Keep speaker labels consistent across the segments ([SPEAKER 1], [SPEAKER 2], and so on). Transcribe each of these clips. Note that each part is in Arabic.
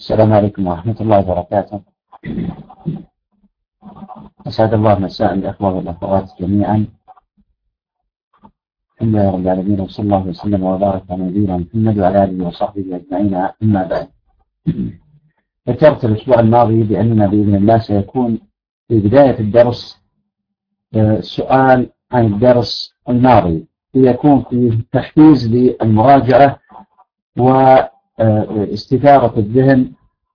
[SPEAKER 1] السلام عليكم ورحمة الله وبركاته. أسعد الله مساء الأخوة والأخوات جميعا. الحمد لله رب العالمين، وصلى الله وسلم وبارك على نبينا محمد وعلى آله وصحبه أجمعين، أما بعد. ذكرت الأسبوع الماضي بأننا بإذن الله سيكون في بداية الدرس سؤال عن الدرس الماضي، يكون فيه تحفيز للمراجعة واستثارة الذهن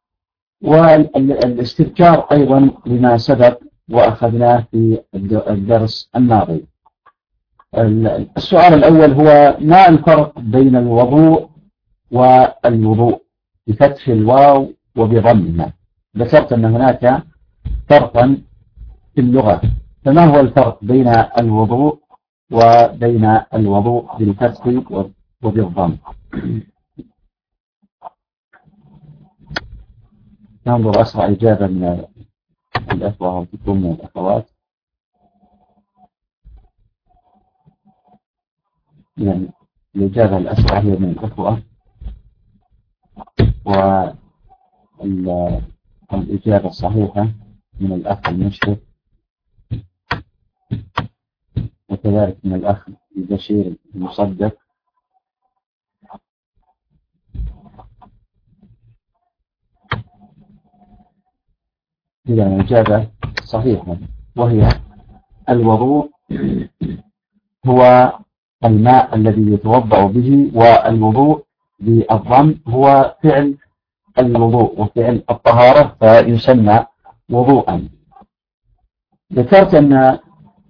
[SPEAKER 1] والاستذكار أيضا لما سبق وأخذناه في الدرس الماضي. السؤال الأول هو: ما الفرق بين الوضوء والوضوء بفتح الواو وبضمها؟ ذكرت أن هناك فرقا في اللغة، فما هو الفرق بين الوضوء وبين الوضوء بالفتح وبالضم؟ ننظر أسرع إجابة من الأخوة وتكون من الأخوات. يعني الإجابة الأسرع هي من الأخوة، والإجابة الصحيحة من الأخ المشرف، وكذلك من الأخ البشير المصدق. إذا الإجابة صحيحة، وهي الوضوء هو الماء الذي يتوضأ به، والوضوء بالضم هو فعل الوضوء وفعل الطهارة، فيسمى وضوءا. ذكرت أن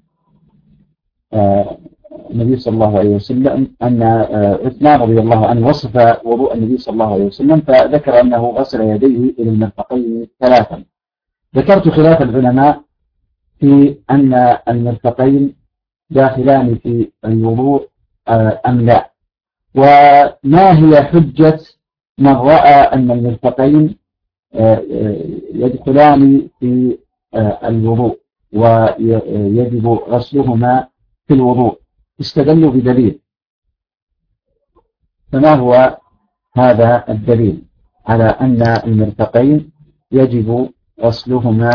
[SPEAKER 1] النبي صلى الله عليه وسلم أن عثمان رضي الله عنه وصف وضوء النبي صلى الله عليه وسلم، فذكر أنه غسل يديه إلى المرفقين ثلاثا. ذكرت خلاف العلماء في أن المرفقين داخلان في الوضوء أم لا، وما هي حجة من رأى أن المرفقين يدخلان في الوضوء ويجب غسلهما في الوضوء؟ استدلوا بدليل، فما هو هذا الدليل على أن المرفقين يجب غسلهما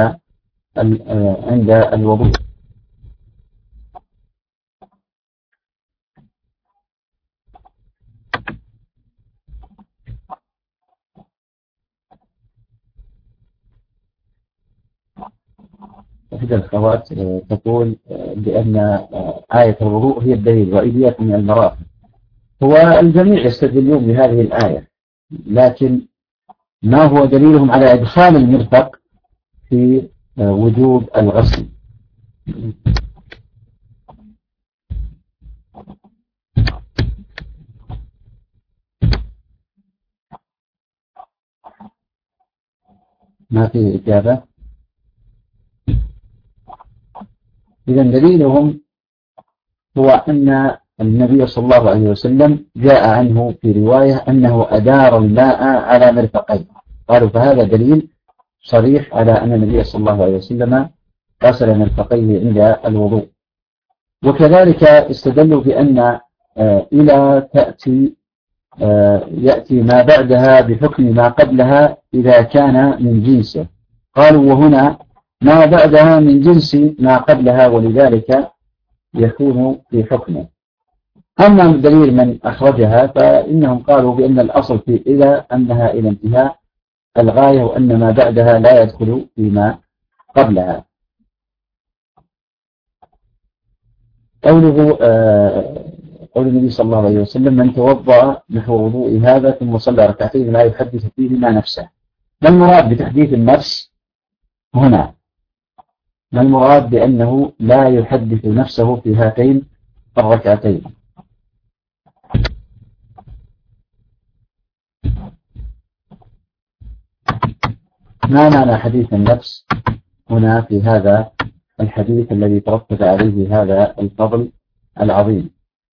[SPEAKER 1] عند الوضوء؟ إحدى الأخوات تقول بأن آية الوضوء هي الدليل وإياكم من المرافق. هو الجميع يستدلون بهذه الآية، لكن ما هو دليلهم على إدخال المرفق في وجوب الغسل؟ ما في إجابة. إذن دليلهم هو أن النبي صلى الله عليه وسلم جاء عنه في رواية أنه أدار الماء على مرفقيه، قالوا فهذا دليل صريح على أن النبي صلى الله عليه وسلم غسل مرفقيه عند الوضوء. وكذلك استدلوا بأن إلى يأتي ما بعدها بحكم ما قبلها إذا كان من جنسه، قالوا وهنا ما بعدها من جنس ما قبلها، ولذلك يكون في حكمه. أما دليل من أخرجها فإنهم قالوا بأن الأصل في إلى أنها إلى انتهاء الغاية، وأن ما بعدها لا يدخل فيما قبلها. قول النبي صلى الله عليه وسلم: من توضأ نحو وضوء هذا ثم صلى ركعتين لا يحدث فيهما نفسه. ما المراد بتحديث النفس هنا؟ ما المراد بأنه لا يحدث نفسه في هاتين الركعتين؟ ما معنى حديث النفس هنا في هذا الحديث الذي ترتب عليه هذا الفضل العظيم؟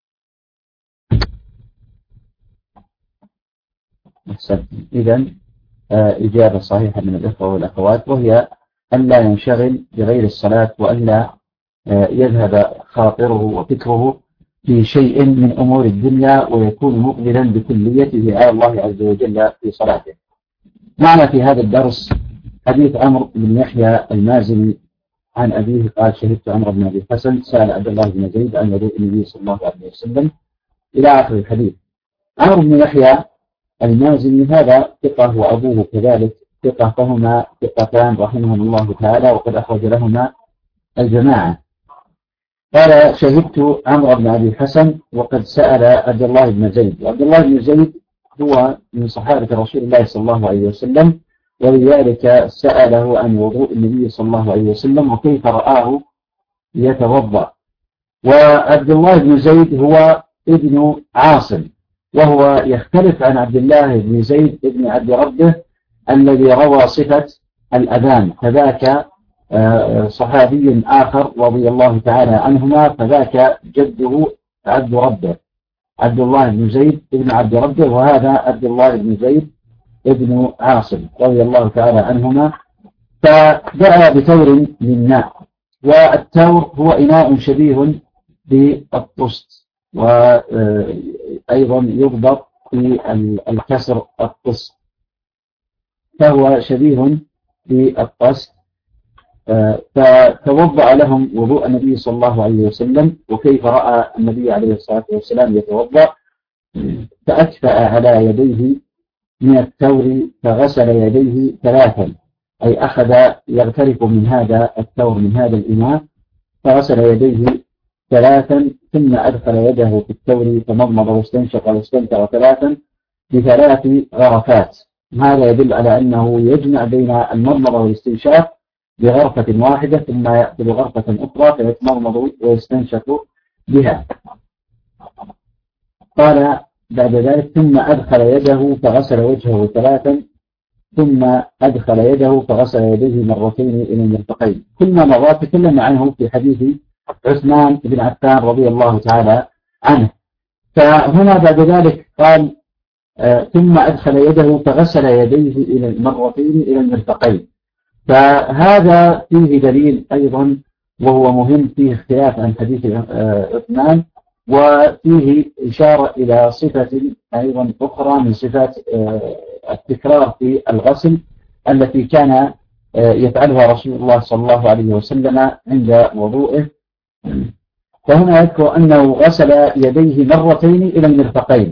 [SPEAKER 1] إذن إجابة صحيحة من الإخوة والأخوات، وهي أن لا ينشغل بغير الصلاة، وأن لا يذهب خاطره وفكره في شيء من أمور الدنيا، ويكون مقبلا بكليته على الله عز وجل في صلاته. معنا في هذا الدرس حديث عمرو بن يحيى المازني عن أبيه قال شهدت عمرو بن أبي حسن سأل عبد الله بن زيد عن وضوء النبي صلى الله عليه وسلم إلى آخر الحديث. عمرو بن يحيى المازني هذا ثقة وأبوه كذلك ثقة، فهما ثقتان رحمهم الله تعالى، وقد أخرج لهما الجماعة. قال شهدت عمرو بن أبي حسن وقد سأل عبد الله بن زيد، وعبد الله بن زيد هو من صحابة رسول الله صلى الله عليه وسلم، ولذلك سأله عن وضوء النبي صلى الله عليه وسلم وكيف رآه يتوضأ. وعبد الله بن زيد هو ابن عاصم، وهو يختلف عن عبد الله بن زيد ابن عبد ربه الذي روى صفة الأذان، فذاك صحابي آخر رضي الله تعالى عنهما، فذاك جده عبد ربه عبد الله بن زيد ابن عبد ربه، وهذا عبد الله بن زيد ابن عاصم رضي الله تعالى عنهما. فدعا بتور من ماء، والتور هو إناء شبيه بالطست، وأيضا يضبط في الكسر الطست، فهو شبيه بالطست. فتوضأ لهم وضوء النبي صلى الله عليه وسلم وكيف رأى النبي عليه الصلاة والسلام يتوضأ، فأكفأ على يديه من التور فغسل يديه ثلاثا، أي أخذ يغترف من هذا التور من هذا الإناء فغسل يديه ثلاثا، ثم أدخل يده في التور فمضمض واستنشق واستنثر ثلاثا بثلاث غرفات. هذا يدل على أنه يجمع بين المضمضة والاستنشاق بغرفة واحدة، ثم يأخذ غرفة أخرى فيتمضمض ويستنشق بها. قال بعد ذلك ثم أدخل يده فغسل وجهه ثلاثا، ثم أدخل يده فغسل يديه مرتين إلى المرفقين. كل ما مضى تكلم عنه في حديث عثمان بن عفان رضي الله تعالى عنه. فهنا بعد ذلك قال ثم أدخل يده فغسل يديه إلى المرتين إلى المرفقين. فهذا فيه دليل أيضا وهو مهم، فيه اختلاف عن حديث عثمان، وفيه إشارة إلى صفة أيضا أخرى من صفات التكرار في الغسل التي كان يفعلها رسول الله صلى الله عليه وسلم عند وضوئه. فهنا يذكر أنه غسل يديه مرتين إلى المرفقين.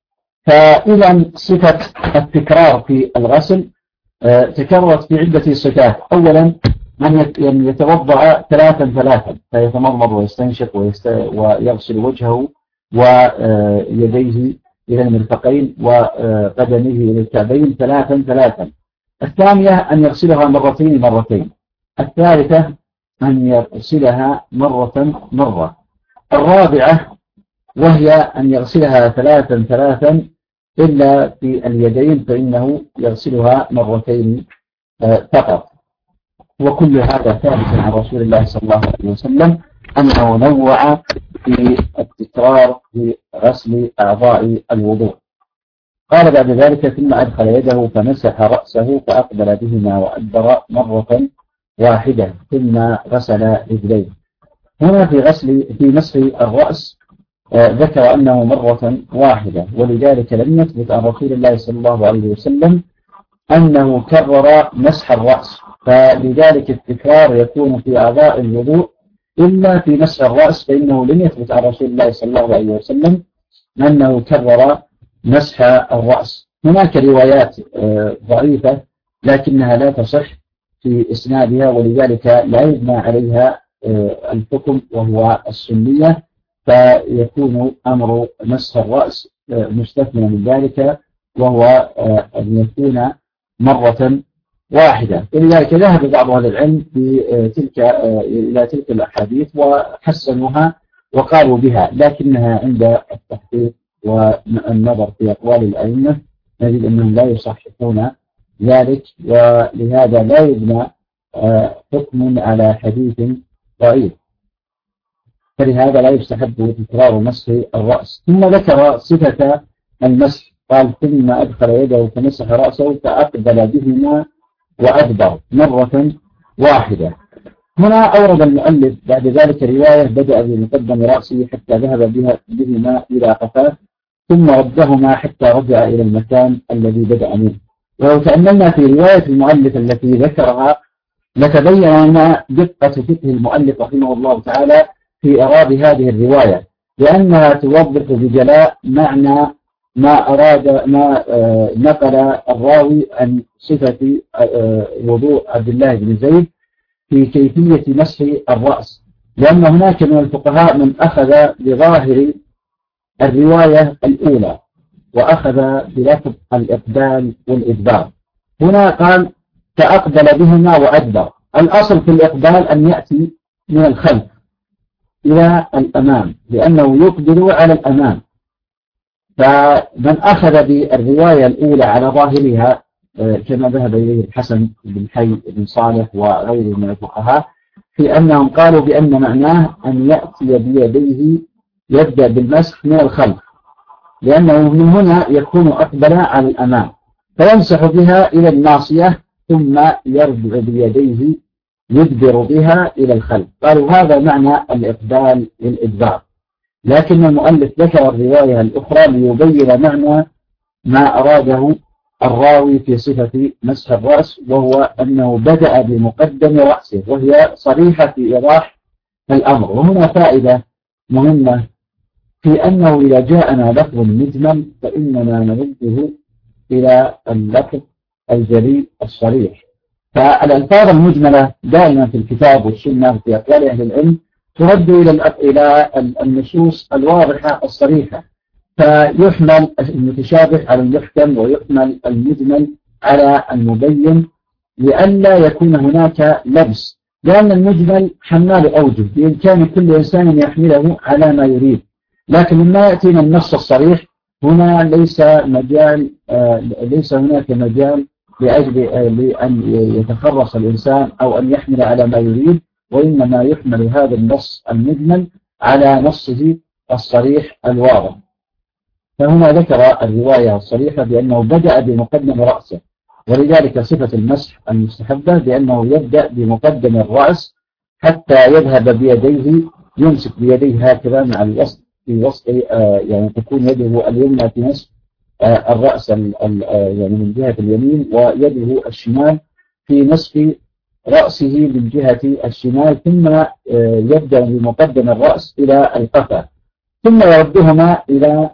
[SPEAKER 1] فإذا صفة التكرار في الغسل تكررت في عدة صفات. أولا أن يتوضأ ثلاثا فيتمضمض ويستنشق ويغسل وجهه ويديه إلى المرفقين وقدميه إلى الكعبين ثلاثا. الثانية أن يغسلها مرتين. الثالثة أن يغسلها مرة. الرابعة وهي أن يغسلها ثلاثا إلا في اليدين فإنه يغسلها مرتين فقط. وكل هذا ثابت عن رسول الله صلى الله عليه وسلم أنه نوع في التكرار في غسل أعضاء الوضوء. قال بعد ذلك ثم أدخل يده فمسح رأسه فأقبل بهما وأدبر مرة واحدة ثم غسل رجليه. هنا في مسح الرأس ذكر أنه مرة واحدة، ولذلك لم يثبت عن رسول الله صلى الله عليه وسلم أنه كرر مسح الرأس، فلذلك التكرار يكون في أعضاء الوضوء إلا في مسح الرأس، فإنه لم يثبت عن رسول الله صلى الله عليه وسلم أنه كرر مسح الرأس. هناك روايات ضعيفة لكنها لا تصح في إسنادها، ولذلك لا يبنى عليها الحكم وهو السنية، فيكون أمر مسح الرأس مستثنى من ذلك، وهو أن يكون مرة واحدة. ولذلك ذهب بعض أهل العلم إلى تلك الأحاديث وحسنوها وقالوا بها، لكنها عند التحقيق والنظر في أقوال الأئمة نجد أنهم لا يصححون ذلك، ولهذا لا يبنى حكم على حديث ضعيف، فلهذا لا يستحب تكرار مسح الرأس. ثم ذكر صفة المسح قال ثم أدخل يده فمسح رأسه فأقبل بهما وأدبر مرة واحدة. هنا أورد المؤلف بعد ذلك رواية بدأ بمقدم رأسه حتى ذهب بهما إلى قفاه ثم ردهما حتى رجع إلى المكان الذي بدأ منه. ولو تأملنا في رواية المؤلف التي ذكرها لتبين لنا دقة فقه المؤلف رحمه الله تعالى في إعراب هذه الرواية، لأنها توضح بجلاء معنى ما نقل الراوي عن صفة وضوء عبد الله بن زيد في كيفية مسح الرأس، لأن هناك من الفقهاء من أخذ بظاهر الرواية الأولى وأخذ بلفظ الإقبال والإدبار. هنا قال فأقبل بهما وأدبر. الأصل في الإقبال أن يأتي من الخلف إلى الأمام، لأنه يقبل على الأمام. فمن أخذ بالرواية الأولى على ظاهرها كما ذهب إليه الحسن بن حي بن صالح وغيره من الفقهاء، في أنهم قالوا بأن معناه أن يأتي بيديه يبدأ بالمسح من الخلف، لأنه من هنا يكون أقبل على الأمام، فيمسح بها إلى الناصية ثم يرجع بيديه يدبر بها إلى الخلف. قالوا هذا معنى الإقبال والإدبار. لكن المؤلف ذكر الرواية الأخرى ليبين معنى ما أراده الراوي في صفة مسح الرأس، وهو أنه بدأ بمقدم رأسه، وهي صريحة في إيضاح الأمر. وهنا فائدة مهمة في أنه إذا جاءنا لفظ مجمل فإننا نرده إلى اللفظ الجلي الصريح. فالألفاظ المجملة دائما في الكتاب والسنة في أقوال أهل العلم ترد إلى النصوص الواضحة الصريحة، فيحمل المتشابه على المحكم ويحمل المجمل على المبين لئلا يكون هناك لبس، لأن المجمل حمال أوجه بإمكان كل إنسان يحمله على ما يريد. لكن لما يأتينا النص الصريح هنا ليس هناك مجال لأجل لأن يتخرص الإنسان أو أن يحمل على ما يريد، وإنما يحمل هذا النص المجمل على نصه الصريح الواضح. فهنا ذكر الرواية الصريحة بأنه بدأ بمقدم رأسه، ولذلك صفة المسح المستحبة بأنه يبدأ بمقدم الرأس حتى يذهب بيديه، يمسك بيديه هكذا مع الوسط في وسط يعني تكون يده اليمنى في نصف الرأس يعني من جهة اليمين، ويده الشمال في نصف رأسه من جهة الشمال، ثم يبدأ بمقدم الرأس إلى القفا، ثم يردهما إلى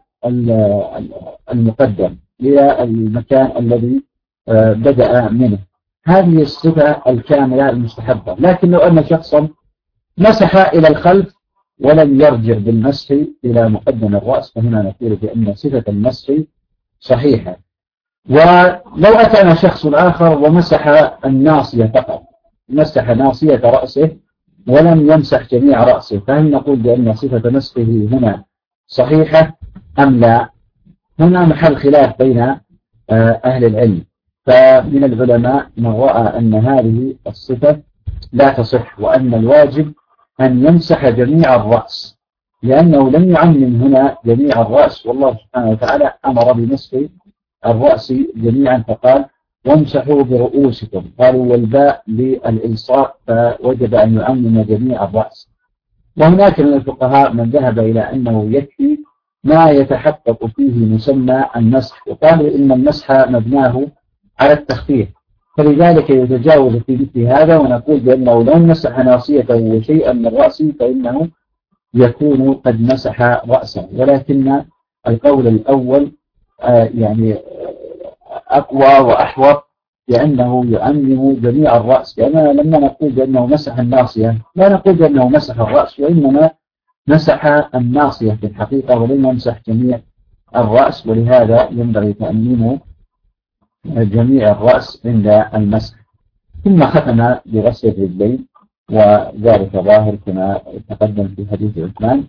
[SPEAKER 1] المقدم إلى المكان الذي بدأ منه. هذه الصفة الكاملة المستحبة. لكن لو أن شخصا مسح إلى الخلف ولم يرجع بالمسح إلى مقدم الرأس فهنا نقول بأن صفة المسح صحيحة. ولو أتانا شخص آخر ومسح الناصية فقط، مسح ناصية رأسه ولم يمسح جميع رأسه، فهل نقول بأن صفة مسحه هنا صحيحة أم لا؟ هنا محل خلاف بين أهل العلم. فمن العلماء من رأى أن هذه الصفة لا تصح، وأن الواجب أن يمسح جميع الرأس، لأنه لم يعمم هنا جميع الرأس، والله سبحانه وتعالى أمر بمسح الرأس جميعا فقال وامسحوا برؤوسكم، قالوا والباء للإلصاق فوجب أن يعمم جميع الرأس. وهناك من الفقهاء من ذهب إلى أنه يكفي ما يتحقق فيه مسمى المسح، وقالوا إن المسح مبناه على التخفيف، فلذلك يتجاوز في مثل هذا، ونقول بأنه لو مسح ناصيته وشيئا من رأسه فإنه يكون قد مسح رأسه. ولكن القول الأول يعني أقوى وأحوط، لأنه يعمم جميع الرأس، لأننا لما نقول بأنه مسح الناصية لا نقول بأنه مسح الرأس، وإنما مسح الناصية في الحقيقة ولم يمسح جميع الرأس، ولهذا ينبغي تأمين جميع الرأس عند المسح. ثم ختم بغسل الرجلين، وذلك ظاهر كما تقدم في حديث عثمان.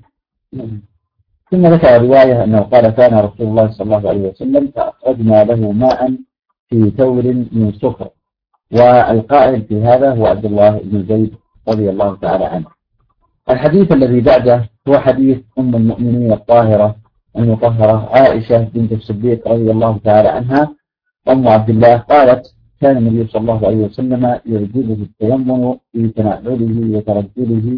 [SPEAKER 1] ثم ذكر رواية أنه قال كان رسول الله صلى الله عليه وسلم فأخرجنا له ماء في ثور من صفر، والقائل في هذا هو عبد الله بن زيد رضي الله تعالى عنه. الحديث الذي بعده هو حديث أم المؤمنين الطاهرة المطهرة عائشة بنت الصديق رضي الله تعالى عنها أم عبد الله قالت كان النبي صلى الله عليه وسلم يعجبه التيمم في تنعله وترجله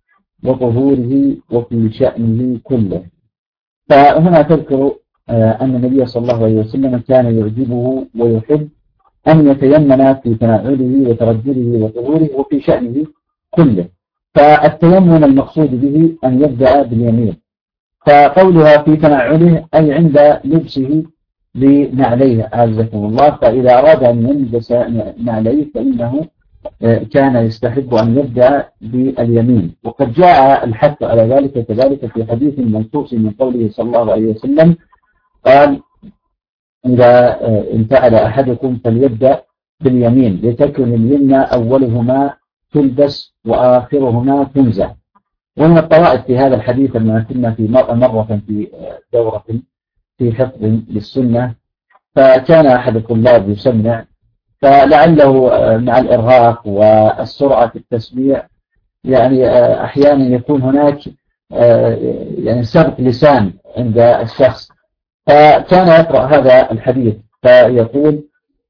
[SPEAKER 1] وطهوره وفي شأنه كله. فهنا تذكر أن النبي صلى الله عليه وسلم كان يعجبه ويحب أن يتيمن في تناوله وترجله وظهوره وفي شأنه كله. فالتيمم المقصود به أن يبدأ باليمين، فقولها في تناوله أي عند لبسه لنعليه أعزكم الله. فإذا أراد أن يلبس نعليه فإنه كان يستحب أن يبدأ باليمين. وقد جاء الحث على ذلك كذلك في حديث منصوص من قوله صلى الله عليه وسلم قال: إذا انفعل أحدكم فليبدأ باليمين لتكن اليمنى أولهما تلبس وآخرهما تنزع. ومن الطرائف في هذا الحديث أننا كنا في مرة في دورة في حفظ للسنة، فكان أحد الطلاب يسمع، فلعله مع الإرهاق والسرعة في التسميع يعني أحيانا يكون هناك يعني سبق لسان عند الشخص، فكان يقرأ هذا الحديث فيقول: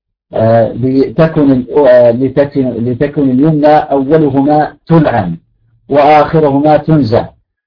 [SPEAKER 1] لتكن اليمنى أولهما تلعن وآخرهما تنزع،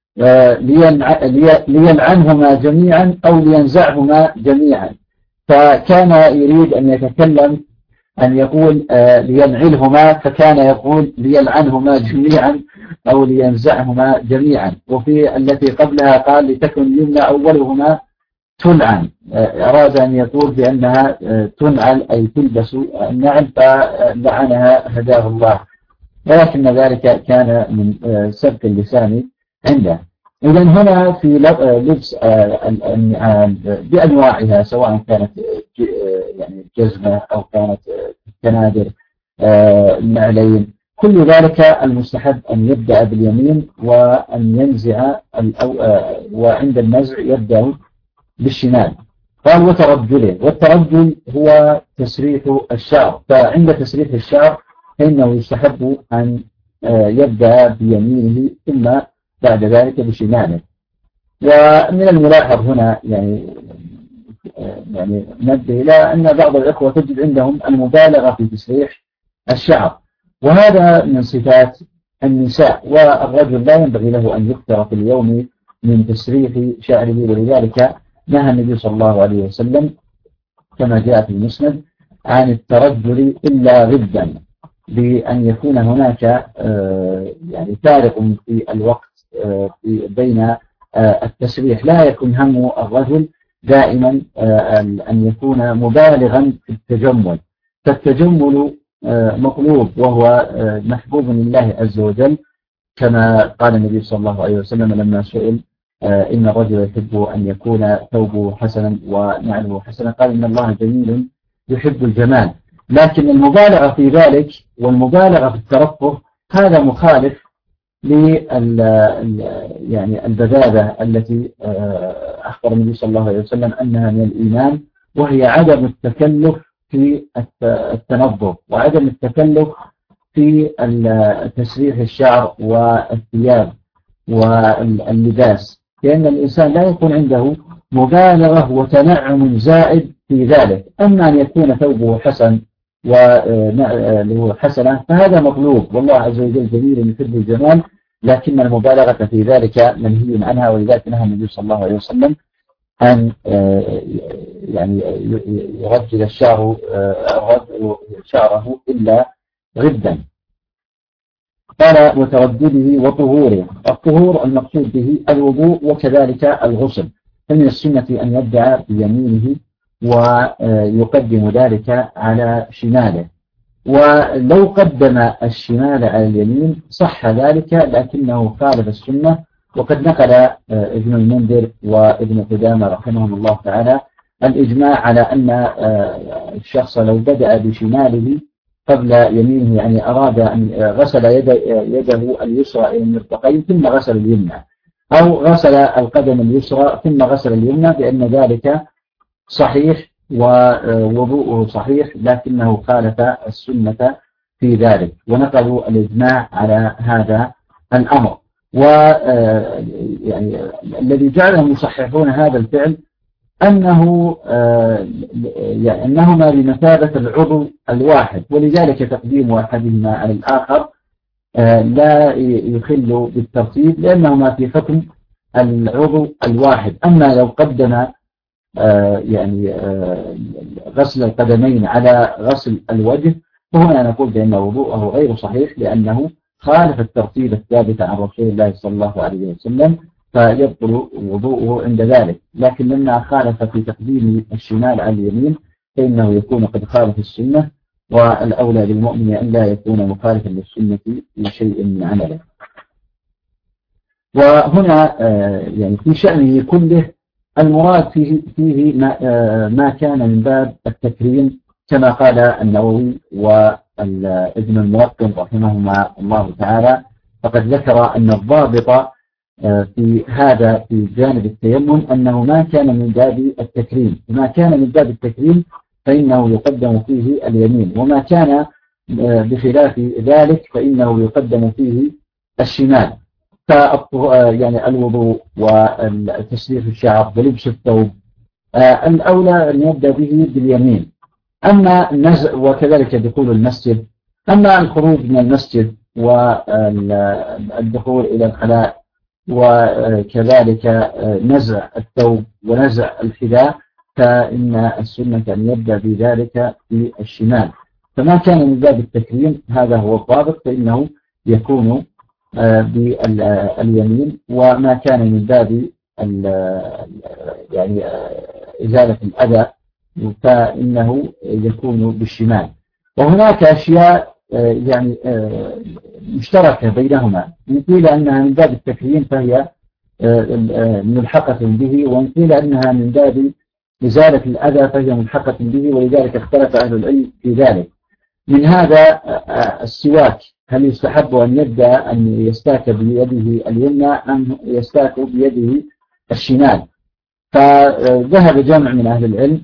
[SPEAKER 1] ليلعنهما جميعا أو لينزعهما جميعا. فكان يريد أن يتكلم أن يقول لينعلهما، فكان يقول ليلعنهما جميعا أو لينزعهما جميعا. وفي التي قبلها قال لتكن اليمنى أولهما تلعن، أراد أن يقول بأنها تنعل أي تلبس النعل، فلعنها هداه الله، ولكن ذلك كان من سبق اللسان عنده. إذا هنا في لبس النعال بأنواعها سواء كانت يعني جزمة أو كانت كنادر النعلين، كل ذلك المستحب أن يبدأ باليمين وأن ينزع وعند النزع يبدأ بالشمال. قال: وترجله، والترجل هو تسريح الشعر، فعند تسريح الشعر فإنه يستحب أن يبدأ بيمينه ثم بعد ذلك بشماله. ومن الملاحظ هنا يعني نبه إلى أن بعض الإخوة تجد عندهم المبالغة في تسريح الشعر، وهذا من صفات النساء، والرجل لا ينبغي له أن يكثر في اليوم من تسريح شعره، ولذلك نهى النبي صلى الله عليه وسلم كما جاء في المسند عن الترجل إلا غدا، بأن يكون هناك يعني فارق في الوقت بين التسريح، لا يكون هم الرجل دائما أن يكون مبالغا في التجمل، فالتجمل مطلوب وهو محبوب لله عز وجل، كما قال النبي صلى الله عليه وسلم لما سئل: إن الرجل يحب أن يكون ثوبه حسنا ونعله حسنا، قال: إن الله جميل يحب الجمال. لكن المبالغة في ذلك والمبالغة في الترفه هذا مخالف يعني البذاذة التي أخبر النبي صلى الله عليه وسلم أنها من الإيمان، وهي عدم التكلف في التنظف وعدم التكلف في تسريح الشعر والثياب واللباس، لأن الإنسان لا يكون عنده مبالغة وتنعم زائد في ذلك. أما أن يكون ثوبه حسن وله حسنة فهذا مطلوب، والله عز وجل جميل يحب الجمال، لكن المبالغة في ذلك منهي عنها، ولذلك نهى النبي صلى الله عليه وسلم أن يعني يرجل الشعر شعره إلا غدا. قال: وتردده وطهوره، الطهور المقصود به الوضوء وكذلك الغسل، فمن السنة أن يبدأ بيمينه ويقدم ذلك على شماله، ولو قدم الشمال على اليمين صح ذلك، لكنه خالف السنة. وقد نقل ابن المنذر وابن قدامة رحمهم الله تعالى الإجماع على أن الشخص لو بدأ بشماله قبل يمينه، يعني أراد أن غسل يده اليسرى إلى المرفقين ثم غسل اليمنى، أو غسل القدم اليسرى ثم غسل اليمنى، بأن ذلك صحيح ووضوءه صحيح، لكنه خالف السنة في ذلك، ونقلوا الإجماع على هذا الأمر. يعني الذي جعلهم يصححون هذا الفعل أنهما بمثابة العضو الواحد، ولذلك تقديم أحدهما على الآخر لا يخل بالترتيب، لأنهما في حكم العضو الواحد. أما لو قدم يعني غسل القدمين على غسل الوجه، فهنا نقول بأن وضوءه غير صحيح لأنه خالف الترتيب الثابت عن رسول الله صلى الله عليه وسلم، فيبطل وضوءه عند ذلك. لكن لما خالف في تقديم الشمال على اليمين فإنه يكون قد خالف السنة، والأولى للمؤمن أن لا يكون مخالفا للسنة في شيء من عمله. وهنا يعني في شأنه كله المراد فيه ما كان من باب التكريم كما قال النووي وابن الملقن رحمهما الله تعالى، فقد ذكر أن الضابط في هذا في جانب التيمم أنه ما كان من باب التكريم، وما كان من باب التكريم فإنه يقدم فيه اليمين، وما كان بخلاف ذلك فإنه يقدم فيه الشمال. يعني الوضوء وتسريح الشعر ولبس الثوب الأولى أن يبدأ به باليمين، أما النزع وكذلك دخول المسجد، أما الخروج من المسجد والدخول إلى الخلاء وكذلك نزع الثوب ونزع الحذاء فإن السنة أن يبدأ بذلك في الشمال. فما كان من باب التكريم هذا هو الضابط فإنه يكون باليمين، وما كان من باب يعني إزالة الأذى فإنه يكون بالشمال. وهناك أشياء يعني مشتركة بينهما، إن قيل أنها من باب التكريم فهي ملحقة به، وإن قيل أنها من باب إزالة الأذى فهي ملحقة به، ولذلك اختلف أهل العلم في ذلك. من هذا السواك، هل يستحب أن يبدأ أن يستاك بيده اليمنى أم يستاك بيده الشمال؟ فذهب جمع من أهل العلم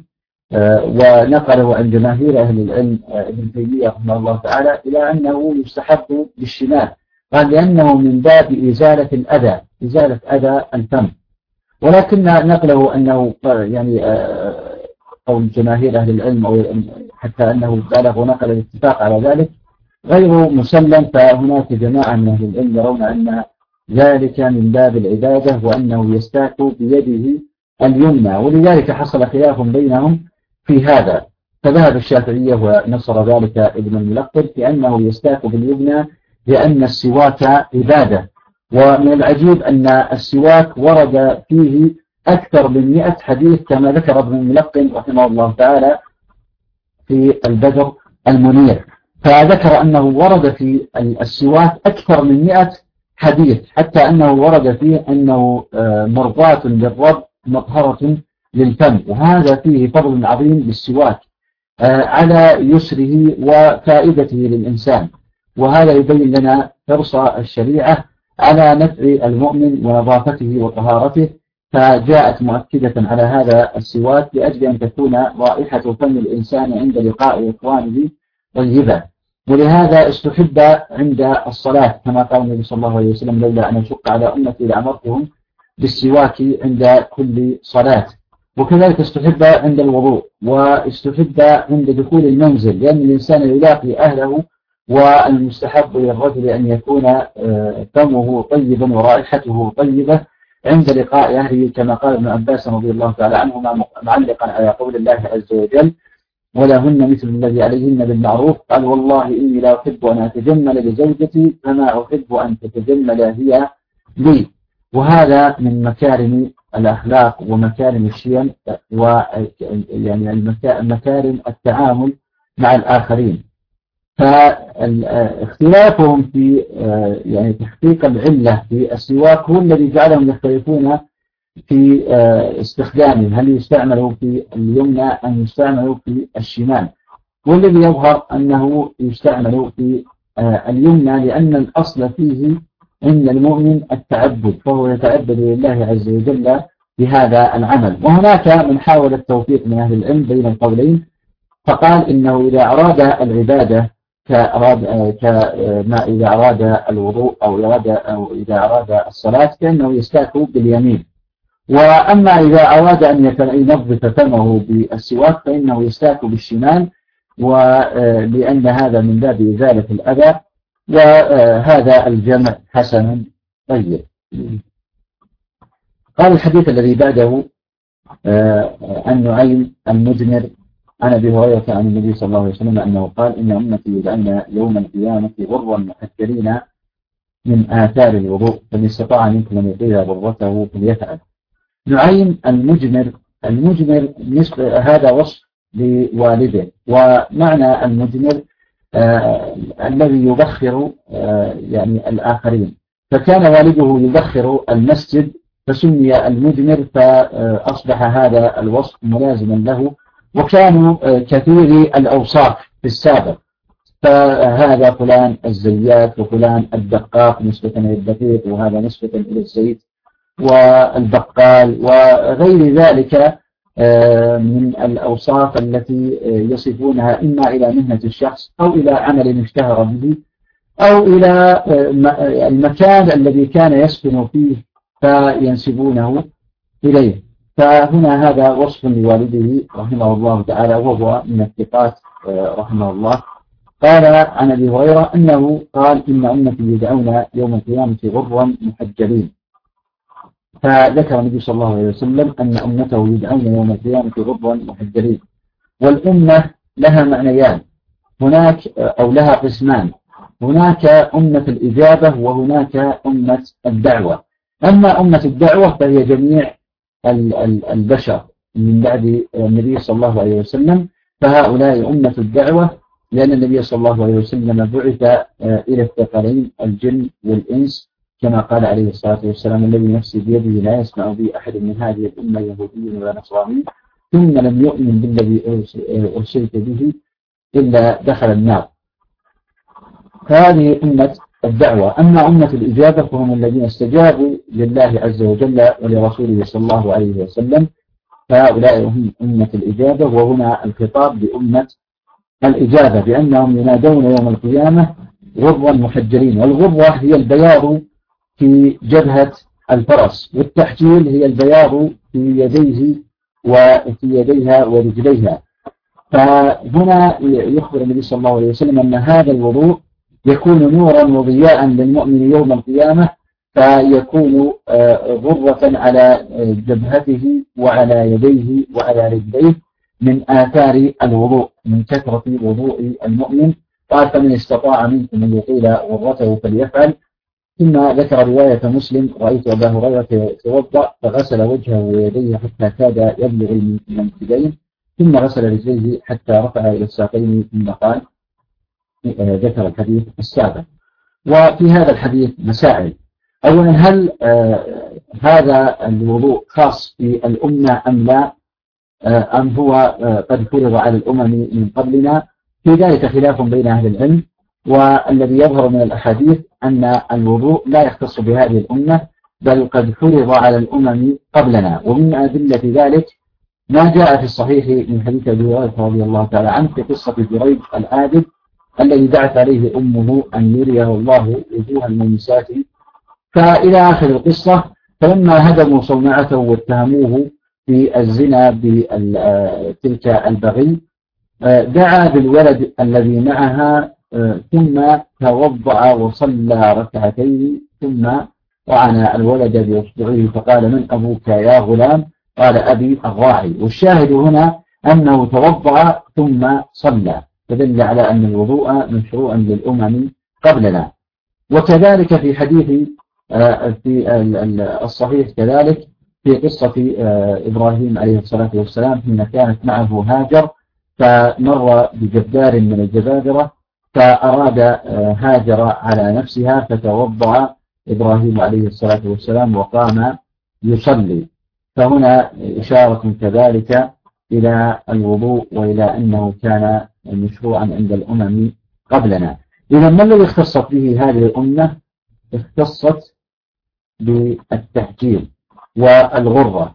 [SPEAKER 1] ونقله عن جماهير أهل العلم ابن تيمية رحمه الله تعالى إلى أنه يستحب بالشمال، قال لأنه من باب إزالة الأذى، إزالة أذى الفم. ولكن نقله أنه يعني قول جماهير أهل العلم أو حتى أنه بالغ ونقل الاتفاق على ذلك غير مسلم، فهناك جماعة من أهل العلم يرون أن ذلك من باب العبادة وأنه يستاك بيده اليمنى، ولذلك حصل خلاف بينهم في هذا. فذهب الشافعية ونصر ذلك ابن الملقن بأنه يستاك باليمنى لأن السواك عبادة. ومن العجيب أن السواك ورد فيه أكثر من 100 حديث كما ذكر ابن الملقن رحمه الله تعالى في البدر المنير، فذكر أنه ورد في السواك أكثر من 100 حديث، حتى أنه ورد فيه أنه مرضاة للرب مطهرة للفم، وهذا فيه فضل عظيم للسواك على يسره وفائدته للإنسان. وهذا يبين لنا حرص الشريعة على نفع المؤمن ونظافته وطهارته، فجاءت مؤكدة على هذا السواك لأجل أن تكون رائحة فم الإنسان عند لقاء إخوانه طيبة. ولهذا استحب عند الصلاة كما قال النبي صلى الله عليه وسلم: لولا أن أشق على أمتي لأمرتهم بالسواك عند كل صلاة. وكذلك استحب عند الوضوء، واستحب عند دخول المنزل، لأن الإنسان يلاقي أهله، والمستحب للرجل أن يكون فمه طيبا ورائحته طيبة عند لقاء أهله، كما قال ابن عباس رضي الله تعالى عنهما معلقا على قول الله عز وجل: ولهن مثل الذي عليهن بالمعروف. قال: والله إني لا أحب أن أتجمل لزوجتي كما أحب أن تتجمل هي لي. وهذا من مكارم الأخلاق ومكارم الشيم، ويعني مكارم التعامل مع الآخرين. فاختلافهم في يعني تحقيق العلة في السواك هو الذي جعلهم يختلفون في استخدامه، هل يستعمل في اليمنى أم يستعمل في الشمال. والذي يظهر أنه يستعمل في اليمنى، لأن الأصل فيه عند المؤمن التعبد، فهو يتعبد لله عز وجل بهذا العمل. وهناك من حاول التوفيق من أهل العلم بين القولين، فقال إنه إذا أراد العبادة كما إذا أراد الوضوء أو إذا أراد الصلاة كأنه يستاك باليمين. وأما إذا أراد أن ينظف فمه بالسواك فإنه يستاك بالشمال، ولأن هذا من باب إزالة الأذى، وهذا الجمع حسن طيب. قال الحديث الذي بعده: عن نعيم المجمر عن أبي هريرة عن النبي صلى الله عليه وسلم أنه قال إن أمتي يدعون يوم القيامة غرا محجلين من آثار الوضوء فمن استطاع منكم أن يطيل غرته فليفعل. نعيم المجمر هذا وصف لوالده، ومعنى المجمر الذي يبخر يعني الآخرين، فكان والده يبخر المسجد فسمي المجمر، فأصبح هذا الوصف ملازما له. وكانوا كثير الأوصاف في السابق، فهذا فلان الزيات وفلان الدقاق نسبة إلى الدقيق، وهذا نسبة إلى الزيت، والبقال وغير ذلك من الأوصاف التي يصفونها إما إلى مهنة الشخص أو إلى عمل اشتهر به أو إلى المكان الذي كان يسكن فيه فينسبونه إليه. فهنا هذا وصف لوالده رحمه الله تعالى، وهو من الثقات رحمه الله. قال عن أبي هريرة أنه قال إن أمتي يدعون يوم القيامة غرا محجلين، فذكر النبي صلى الله عليه وسلم أن أمته يدعون يوم القيامة غرا محجلين. والأمة لها معنيان، هناك أو لها قسمان، هناك أمة الإجابة وهناك أمة الدعوة. أما أمة الدعوة فهي جميع البشر من بعد النبي صلى الله عليه وسلم، فهؤلاء أمة الدعوة، لأن النبي صلى الله عليه وسلم بعث إلى الثقلين الجن والإنس، كما قال عليه الصلاة والسلام الذي نفسي بيده لا يسمع بي أحد من هذه الأمة يهودي ولا نصراني ثم لم يؤمن بالذي أرسلت به إلا دخل النار. فهذه أمة الدعوة. أما أمة الإجابة فهم الذين استجابوا لله عز وجل ولرسوله صلى الله عليه وسلم، فهؤلاء هم أمة الإجابة. وهنا الخطاب بأمة الإجابة بأنهم ينادون يوم القيامة غرا محجلين. والغرة هي البياض في جبهة الفرس، والتحجيل هي البياض في يديه وفي يديها ورجليها. فهنا يخبر النبي صلى الله عليه وسلم أن هذا الوضوء يكون نورا وضياء للمؤمن يوم القيامة، فيكون غرة على جبهته وعلى يديه وعلى رجليه من آثار الوضوء، من كثرة وضوء المؤمن. قال فمن استطاع منكم أن يطيل غرته فليفعل. ثم ذكر رواية مسلم رأيت أبا هريرة يتوضأ فغسل وجهه ويديه حتى كاد يبلغ المنكبين، ثم غسل رجليه حتى رفع إلى الساقين، ثم قال ذكر الحديث السابق. وفي هذا الحديث مسائل. أولا، هل هذا الوضوء خاص بالأمة أم لا، أم هو قد فرض على الأمم من قبلنا؟ في ذلك خلاف بين أهل العلم، والذي يظهر من الأحاديث أن الوضوء لا يختص بهذه الأمة بل قد فرض على الأمم قبلنا. ومن أدلة ذلك ما جاء في الصحيح من حديث أبي هريرة رضي الله تعالى عنه في قصة جريج العابد الذي دعت عليه أمه أن يريه الله وجوه المنسات، فإلى آخر القصة. فلما هدموا صومعته واتهموه في الزنا بتلك البغي دعا بالولد الذي معها ثم توضأ وصلى ركعتين، ثم طعن الولد بإصبعه فقال من أبوك يا غلام؟ قال أبي الراعي. والشاهد هنا أنه توضأ ثم صلى، فدل على أن الوضوء مشروع للأمم قبلنا. وكذلك في حديث في الصحيح كذلك في قصة إبراهيم عليه الصلاة والسلام حين كانت معه هاجر، فمر بجبار من الجبابرة فأراد هاجر على نفسها، فتوضأ إبراهيم عليه الصلاة والسلام وقام يصلي. فهنا إشارة كذلك إلى الوضوء وإلى أنه كان مشروعا عند الأمم قبلنا. إذا ما الذي اختصت به هذه الأمة؟ اختصت بالتحجيل والغرة.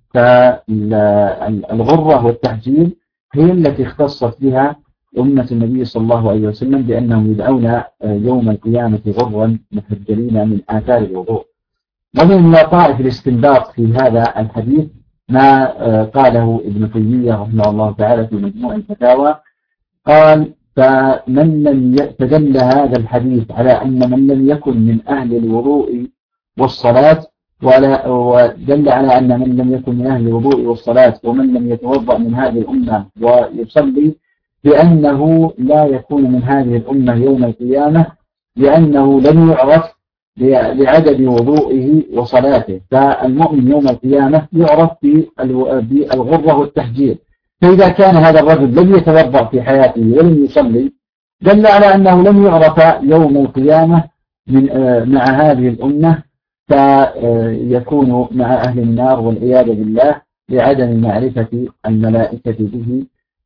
[SPEAKER 1] فالغرة والتحجيل هي التي اختصت بها أمة النبي صلى الله عليه وسلم بأنهم يدعون يوم القيامة غرا محجلين من آثار الوضوء. ومن لطائف الاستنباط في هذا الحديث ما قاله ابن تيمية رحمه الله تعالى في مجموع الفتاوى، قال فمن لم يتدل هذا الحديث على أن من لم يكن من أهل الوضوء والصلاة ودل على أن من لم يكن من أهل الوضوء والصلاة ومن لم يتوضأ من هذه الأمة ويصلي بأنه لا يكون من هذه الأمة يوم القيامة، لأنه لم يعرف لعدد وضوئه وصلاته. فالمؤمن يوم القيامة يعرف بالغرة والتحجير. فإذا كان هذا الرجل لم يتوضأ في حياته ولم يصلي دل على أنه لم يعرف يوم القيامة مع هذه الأمة، فيكون مع أهل النار والعياذ بالله لعدم معرفة الملائكة به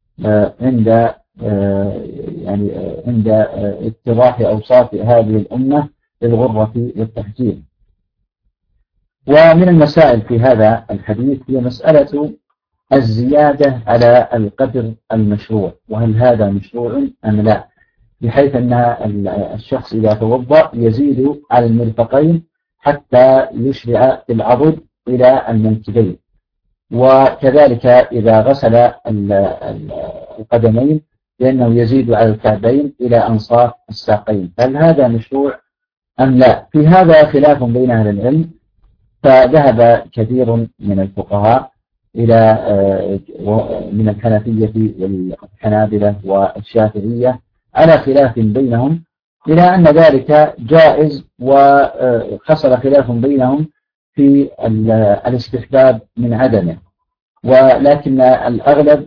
[SPEAKER 1] عند اتضاح أوصاف هذه الأمة للغرة والتحجير. ومن المسائل في هذا الحديث هي مسألة الزيادة على القدر المشروع، وهل هذا مشروع أم لا، بحيث أن الشخص إذا توضأ يزيد على المرفقين حتى يشرع في العضد إلى المنكبين، وكذلك إذا غسل القدمين لأنه يزيد على الكعبين إلى أنصاف الساقين. هل هذا مشروع أم لا؟ في هذا خلاف بين أهل العلم، فذهب كثير من الفقهاء إلى من الحنفية والحنابلة والشافعية على خلاف بينهم إلى أن ذلك جائز، وحصل خلاف بينهم في الاستحباب من عدمه، ولكن الأغلب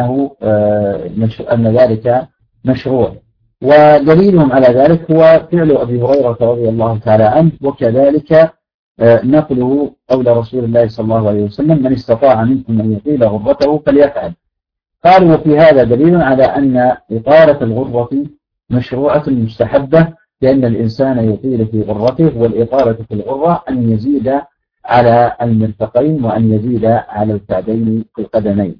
[SPEAKER 1] أن ذلك مشروع. ودليلهم على ذلك هو فعل أبي هريرة رضي الله تعالى عنه، وكذلك نقله قول رسول الله صلى الله عليه وسلم: من استطاع منكم أن يطيل غرته فليفعل. قالوا وفي هذا دليل على أن إطالة الغرة مشروعة مستحبة، لأن الإنسان يطيل في غرته، والإطالة في الغرة أن يزيد على المرفقين وأن يزيد على الكعبين في القدمين.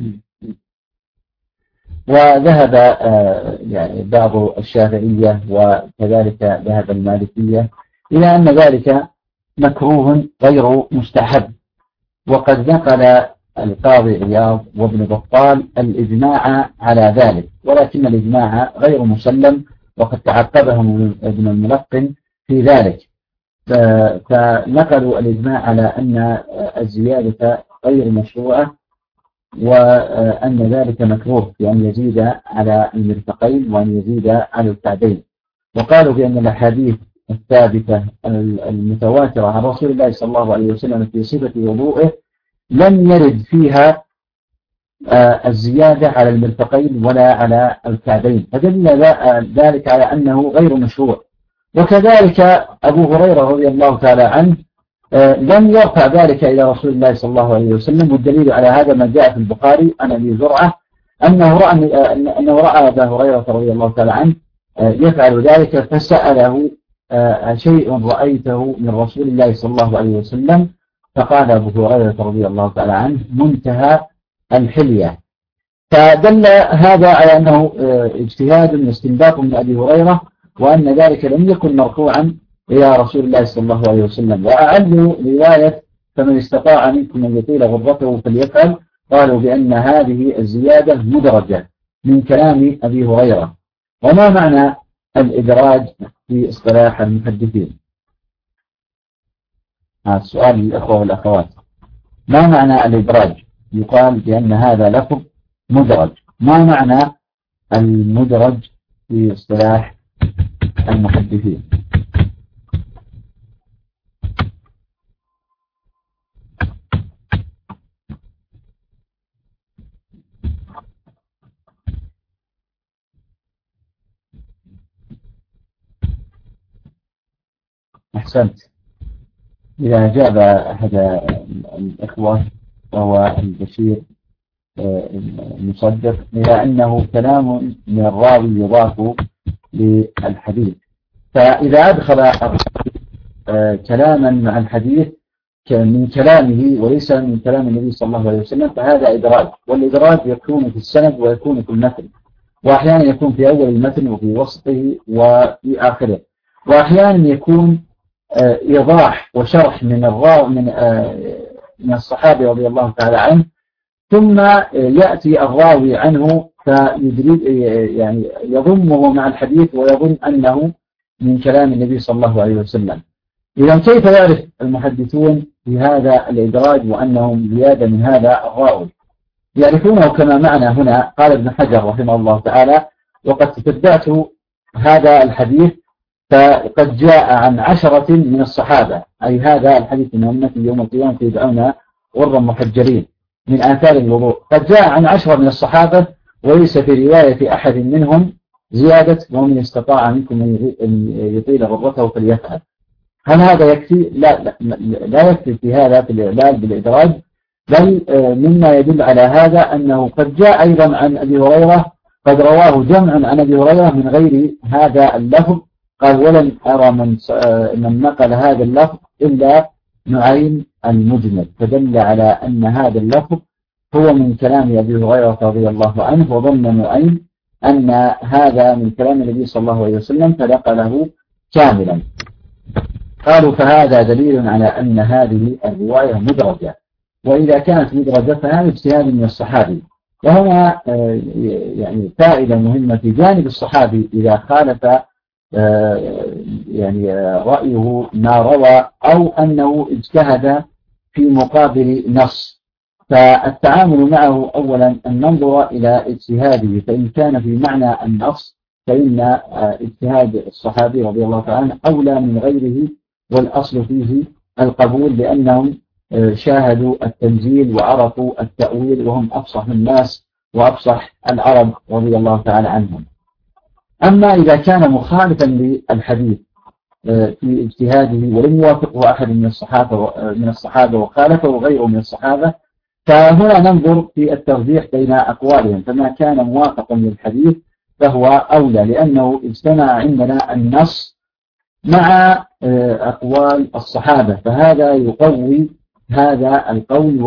[SPEAKER 1] وذهب بعض الشافعية وكذلك ذهب المالكية إلى أن ذلك مكروه غير مستحب، وقد نقل القاضي عياض وابن بطال الإجماع على ذلك، ولكن الإجماع غير مسلم، وقد تعقبهم ابن الملقن في ذلك، فنقلوا الإجماع على أن الزيادة غير مشروعة، وأن ذلك مكروه بأن يزيد على المرفقين وأن يزيد على الكعبين. وقالوا بأن الأحاديث الثابتة المتواترة عن رسول الله صلى الله عليه وسلم في صفة وضوءه لم يرد فيها الزيادة على المرفقين ولا على الكعبين، فدل ذلك على أنه غير مشروع. وكذلك أبو هريرة رضي الله تعالى عنه لم يرفع ذلك إلى رسول الله صلى الله عليه وسلم، والدليل على هذا ما جاء في البخاري عن أبي زرعة أنه رأى أبا هريرة رضي الله تعالى عنه يفعل ذلك، فسأله: شيء رأيته من رسول الله صلى الله عليه وسلم؟ فقال أبو هريرة رضي الله تعالى عنه: منتهى الحلية. فدل هذا على أنه اجتهاد واستنباط من أبي هريرة، وأن ذلك لم يكن مرفوعا إلى رسول الله صلى الله عليه وسلم. وأعلوا رواية: فمن استطاع منكم أن يطيل غرته فليفعل، قالوا بأن هذه الزيادة مدرجة من كلام أبي هريرة. وما معنى الإدراج في اصطلاح المحدثين؟ السؤال للأخوة والأخوات: ما معنى الإدراج؟ يقال بأن هذا لفظ مدرج، ما معنى المدرج في اصطلاح المحدثين؟ أحسنت. إذا أجاب أحد الإخوة وهو البشير المصدق إلى أنه كلام من الراوي يضاف للحديث، فإذا أدخل كلاما مع الحديث من كلامه وليس من كلام النبي صلى الله عليه وسلم فهذا إدراج. والإدراج يكون في السند ويكون في المتن، وأحيانا يكون في أول المتن وفي وسطه وفي آخره، وأحيانا يكون إيضاح وشرح من من الصحابي رضي الله تعالى عنه، ثم يأتي الراوي عنه فيدرج يضمه مع الحديث ويظن أنه من كلام النبي صلى الله عليه وسلم. إذا كيف يعرف المحدثون في هذا الإدراج وأنهم زيادة من هذا الراوي؟ يعرفونه كما معنى هنا. قال ابن حجر رحمه الله تعالى: وقد تتبعت هذا الحديث فقد جاء عن 10 من الصحابة، أي هذا الحديث من أمتي يوم القيامة يدعون غرا محجرين من آثار الوضوء، قد جاء عن 10 من الصحابة وليس في رواية أحد منهم زيادة ومن استطاع منكم أن يطيل غرته فليفعل. هل هذا يكفي؟ لا يكفي في هذا في الإعلال بالإدراج، بل مما يدل على هذا أنه قد جاء أيضا عن أبي هريرة، قد رواه جمع عن أبي هريرة من غير هذا اللفظ. قال: ولن أرى من نقل هذا اللفظ إلا نعيم المجمل، فدل على أن هذا اللفظ هو من كلام أبي هريرة رضي الله عنه، وظن نعيم أن هذا من كلام النبي صلى الله عليه وسلم فنقله كاملا. قالوا: فهذا دليل على أن هذه الرواية مدرجة، وإذا كانت مدرجة فهذا اجتهاد من الصحابي. وهنا يعني فائدة مهمة في جانب الصحابي إذا خالف يعني رأيه ما روى أو أنه اجتهد في مقابل نص، فالتعامل معه أولا أن ننظر إلى اجتهاده، فإن كان في معنى النص فإن اجتهاد الصحابي رضي الله تعالى عنه أولى من غيره، والأصل فيه القبول لأنهم شاهدوا التنزيل وعرفوا التأويل وهم أفصح الناس وأفصح العرب رضي الله تعالى عنهم. أما إذا كان مخالفا للحديث في اجتهاده ولم يوافقه أحد من الصحابة وخالفه غيره من الصحابة، فهنا ننظر في الترجيح بين أقوالهم، فما كان موافقا للحديث فهو أولى، لأنه اجتمع عندنا النص مع أقوال الصحابة، فهذا يقوي هذا القول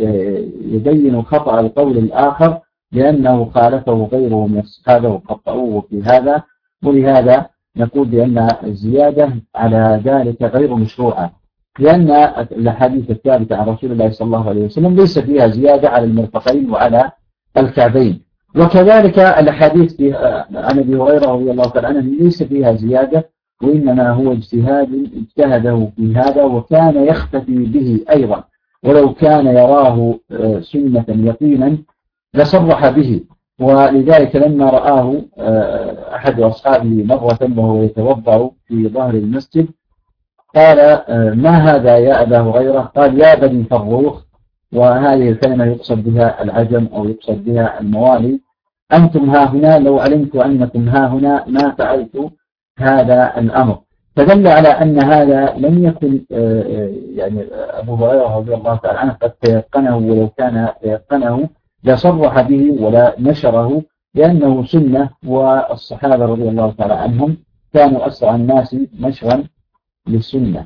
[SPEAKER 1] ويبين خطأ القول الآخر لأنه خالفه غيره من الصحابة وخطأوه في هذا. ولهذا نقول بأن الزيادة على ذلك غير مشروعة، لأن الأحاديث الثابتة عن رسول الله صلى الله عليه وسلم ليس فيها زيادة على المرفقين وعلى الكعبين، وكذلك الأحاديث عن أبي هريرة رضي الله تعالى عنه ليس فيها زيادة، وإنما هو اجتهاد اجتهده في هذا وكان يختفي به أيضا، ولو كان يراه سنة يقينا لصرح به. ولذلك لما رآه أحد أصحابه مرة وهو يتوضأ في ظهر المسجد قال: ما هذا يا أبا هريرة؟ قال: يا بني فروخ، وهذه الكلمة يقصد بها العجم أو يقصد بها الموالي، أنتم ها هنا، لو علمت أنكم ها هنا ما فعلت هذا الأمر. فدل على أن هذا لم يكن يعني أبو هريرة رضي الله تعالى عنه قد تيقنه، ولو كان تيقنه لصرح به ولا نشره، لأنه سنة، والصحابة رضي الله تعالى عنهم كانوا أسرع الناس نشرا للسنة.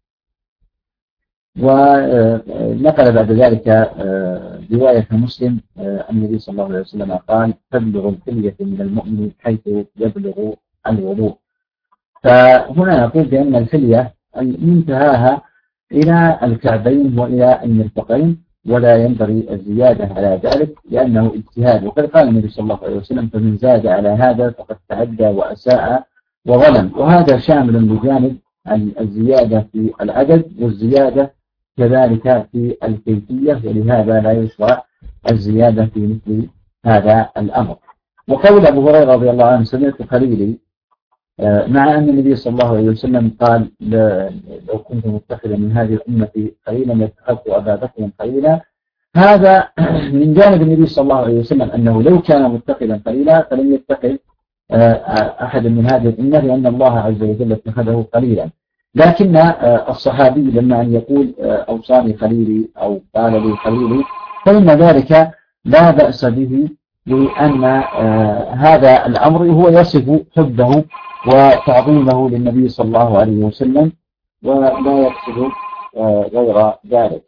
[SPEAKER 1] ونقل بعد ذلك رواية مسلم أن النبي صلى الله عليه وسلم قال: تبلغ الحلية من المؤمن حيث يبلغ الوضوء. فهنا نقول بأن الحلية منتهاها إلى الكعبين وإلى المرفقين، ولا ينبغي الزيادة على ذلك لأنه اجتهاد. وقد قال النبي صلى الله عليه وسلم: فمن زاد على هذا فقد تعدى وأساء وظلم. وهذا شامل بجانب الزيادة في العدد والزيادة كذلك في الكيفية، ولهذا لا يشرع الزيادة في مثل هذا الأمر. وقول أبو هريرة رضي الله عنه: سمعت خليلي، مع أن النبي صلى الله عليه وسلم قال: لو كنت متخذا من هذه الأمة خليلا لاتخذت أبا بكر خليلا. هذا من جانب النبي صلى الله عليه وسلم أنه لو كان متخذا خليلا فلم يتخذ أحد من هذه الأمة، لأن الله عز وجل اتخذه خليلا. لكن الصحابي لما أن يقول أوصاني خليلي أو قال لي خليلي، فإن ذلك لا بأس به، لأن هذا الأمر هو يصف حبه وتعظيمه للنبي صلى الله عليه وسلم، ولا يقصد غير ذلك.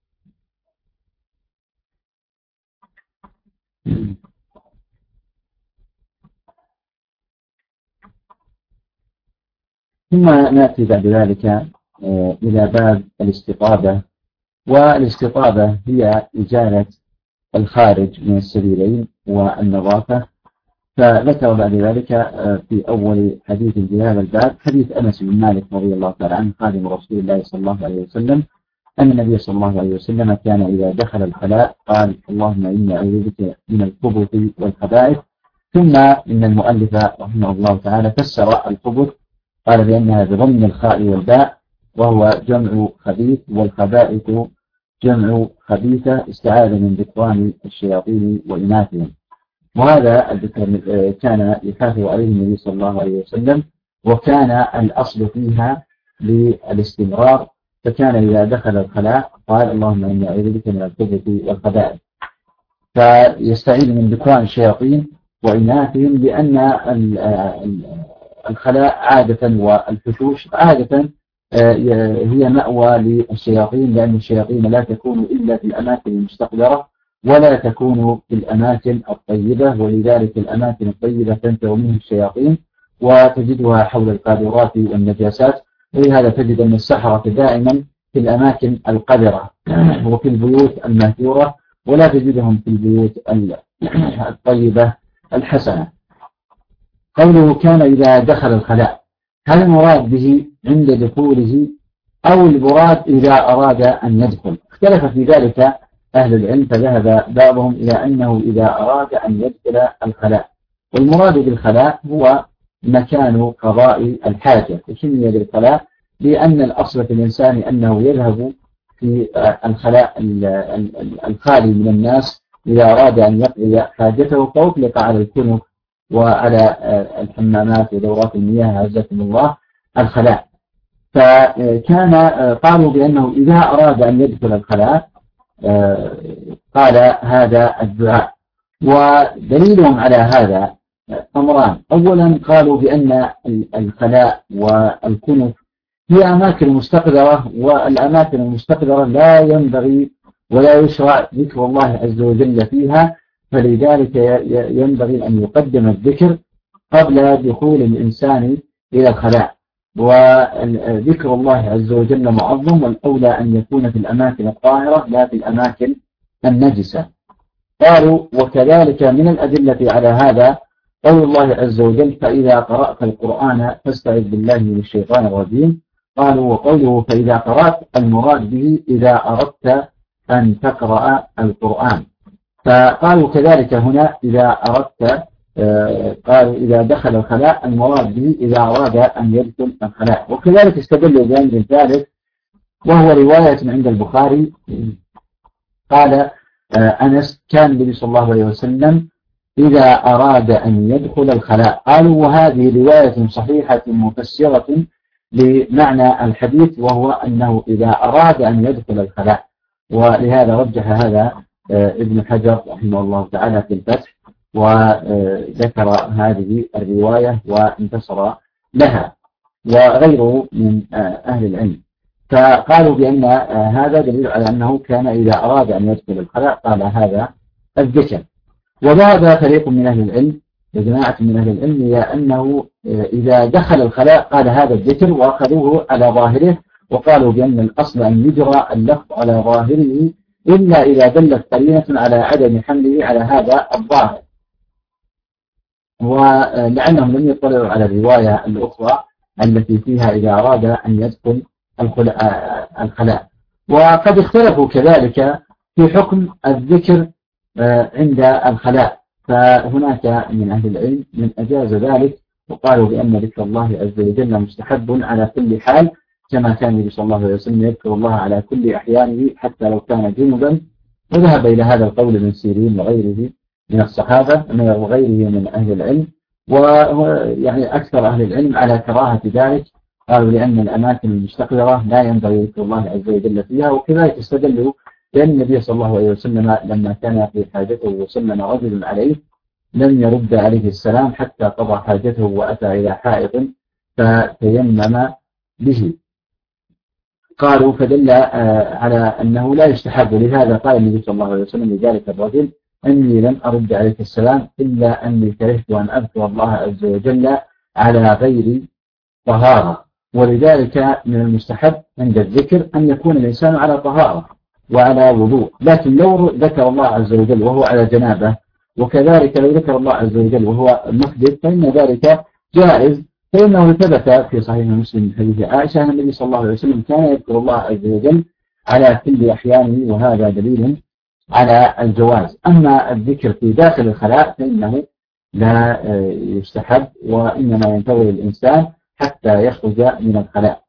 [SPEAKER 1] ثم نأتي بعد ذلك إلى باب الاستطابة. والاستطابة هي إزالة الخارج من السبيلين والنظافة. فذكر بعد ذلك في أول حديث في هذا الباب حديث أنس بن مالك رضي الله تعالى عنه خادم رسول الله صلى الله عليه وسلم أن النبي صلى الله عليه وسلم كان إذا دخل الخلاء قال اللهم إني أعوذ بك من الخبث والخبائث. ثم إن المؤلف رحمه الله تعالى فسر الخبث قال بأنها بضم الخاء والباء وهو جمع خبيث، والخبائث جمع خبيثة استعاذ من ذكران الشياطين وإناثهم. وهذا الذكر كان يحافظ عليه النبي صلى الله عليه وسلم، وكان الأصل فيها للاستمرار، فكان إذا دخل الخلاء قال اللهم إني أعوذ بك من الخبث والخبائث، فيستعيذ من ذكران الشياطين وإناثهم، لأن الخلاء عادة والفشوش عادة هي مأوى للشياطين، لأن الشياطين لا تكون إلا في الأماكن المستقدرة ولا تكون في الأماكن الطيبة، ولذلك الأماكن الطيبة تنفع منه الشياطين وتجدها حول القاذورات والنجاسات، ولهذا تجد أن السحرة دائما في الأماكن القذرة وفي البيوت المهجورة، ولا تجدهم في البيوت الطيبة الحسنة. قوله كان إذا دخل الخلاء، هل المراد به عند دخوله أو المراد إذا أراد أن يدخل؟ اختلف في ذلك أهل العلم، فذهب بعضهم إلى أنه إذا أراد أن يدخل الخلاء، والمراد بالخلاء هو مكان قضاء الحاجة، وسمي بالخلاء لأن الأصل في الإنسان أنه يذهب في الخلاء الخالي من الناس إذا أراد أن يقضي حاجته، فأطلق على الكنف وعلى الحمامات ودورات المياه عزكم الله الخلاء. فكان قالوا بأنه إذا أراد أن يدخل الخلاء قال هذا الدعاء، ودليلهم على هذا أمران. أولا قالوا بأن الخلاء والكنف هي أماكن مستقدرة، والأماكن المستقدرة لا ينبغي ولا يشرع ذكر الله عز وجل فيها، فلذلك ينبغي أن يقدم الذكر قبل دخول الإنسان إلى الخلاء، وذكر الله عز وجل معظم، والأولى أن يكون في الأماكن الطاهرة لا في الأماكن النجسة. قالوا وكذلك من الأدلة على هذا قول الله عز وجل فإذا قرأت القرآن فاستعذ بالله من الشيطان الرجيم. قالوا وقوله فإذا قرأت المراد به إذا أردت أن تقرأ القرآن، فقالوا كذلك هنا إذا أردت، قالوا إذا دخل الخلاء المراد به إذا أراد أن يدخل الخلاء. وكذلك استدلوا بأمر ثالث وهو رواية عند البخاري قال أنس كان النبي صلى الله عليه وسلم إذا أراد أن يدخل الخلاء. قالوا وهذه رواية صحيحة مفسرة لمعنى الحديث، وهو أنه إذا أراد أن يدخل الخلاء، ولهذا رجح هذا ابن حجر رحمه الله تعالى في الفتح، وذكر هذه الرواية وانتصر لها وغيره من أهل العلم، فقالوا بأن هذا دليل على أنه كان إذا أراد أن يدخل الخلاء قال هذا الذكر. وذهب فريق من أهل العلم وجماعة من أهل العلم إلى أنه إذا دخل الخلاء قال هذا الذكر، وأخذوه على ظاهره، وقالوا بأن الأصل أن يجرى اللفظ على ظاهره إلا إذا دلت قرينة على عدم حمله على هذا الظاهر، ولأنهم لم يطلعوا على الرواية الأخرى التي فيها إذا أراد أن يدخل الخلاء. وقد اختلفوا كذلك في حكم الذكر عند الخلاء، فهناك من أهل العلم من أجاز ذلك وقالوا بأن ذكر الله عز وجل مستحب على كل حال، كما كان النبي صلى الله عليه وسلم يذكر الله على كل أحيانه حتى لو كان جنبا. وذهب إلى هذا القول ابن سيرين وغيره من الصحابة وغيره من أهل العلم، ويعني أكثر أهل العلم على كراهة ذلك، قالوا لأن الأماكن المستقدرة لا ينبغي ذكر الله عز وجل فيها. وكذلك استدلوا لأن النبي صلى الله عليه وسلم لما كان في حاجته وسلم رجل عليه لم يرد عليه السلام حتى قضى حاجته وأتى إلى حائط فتيمم به. قالوا فدل على أنه لا يستحب، لهذا قال النبي صلى الله عليه وسلم لذلك الرجل أني لم أرد عليك السلام إلا أني كرهت أن أذكر الله عز وجل على غير طهارة. ولذلك من المستحب عند الذكر أن يكون الإنسان على طهارة وعلى وضوء، لكن لو ذكر الله عز وجل وهو على جنابه وكذلك لو ذكر الله عز وجل وهو محدث فإن ذلك جائز، فإنه ثبت في صحيح مسلم من حديث عائشة أن النبي صلى الله عليه وسلم كان يذكر الله عز وجل على كل أحيانه، وهذا دليل على الجواز. أما الذكر في داخل الخلاء فإنه لا يستحب، وإنما ينتظر الإنسان حتى يخرج من الخلاء.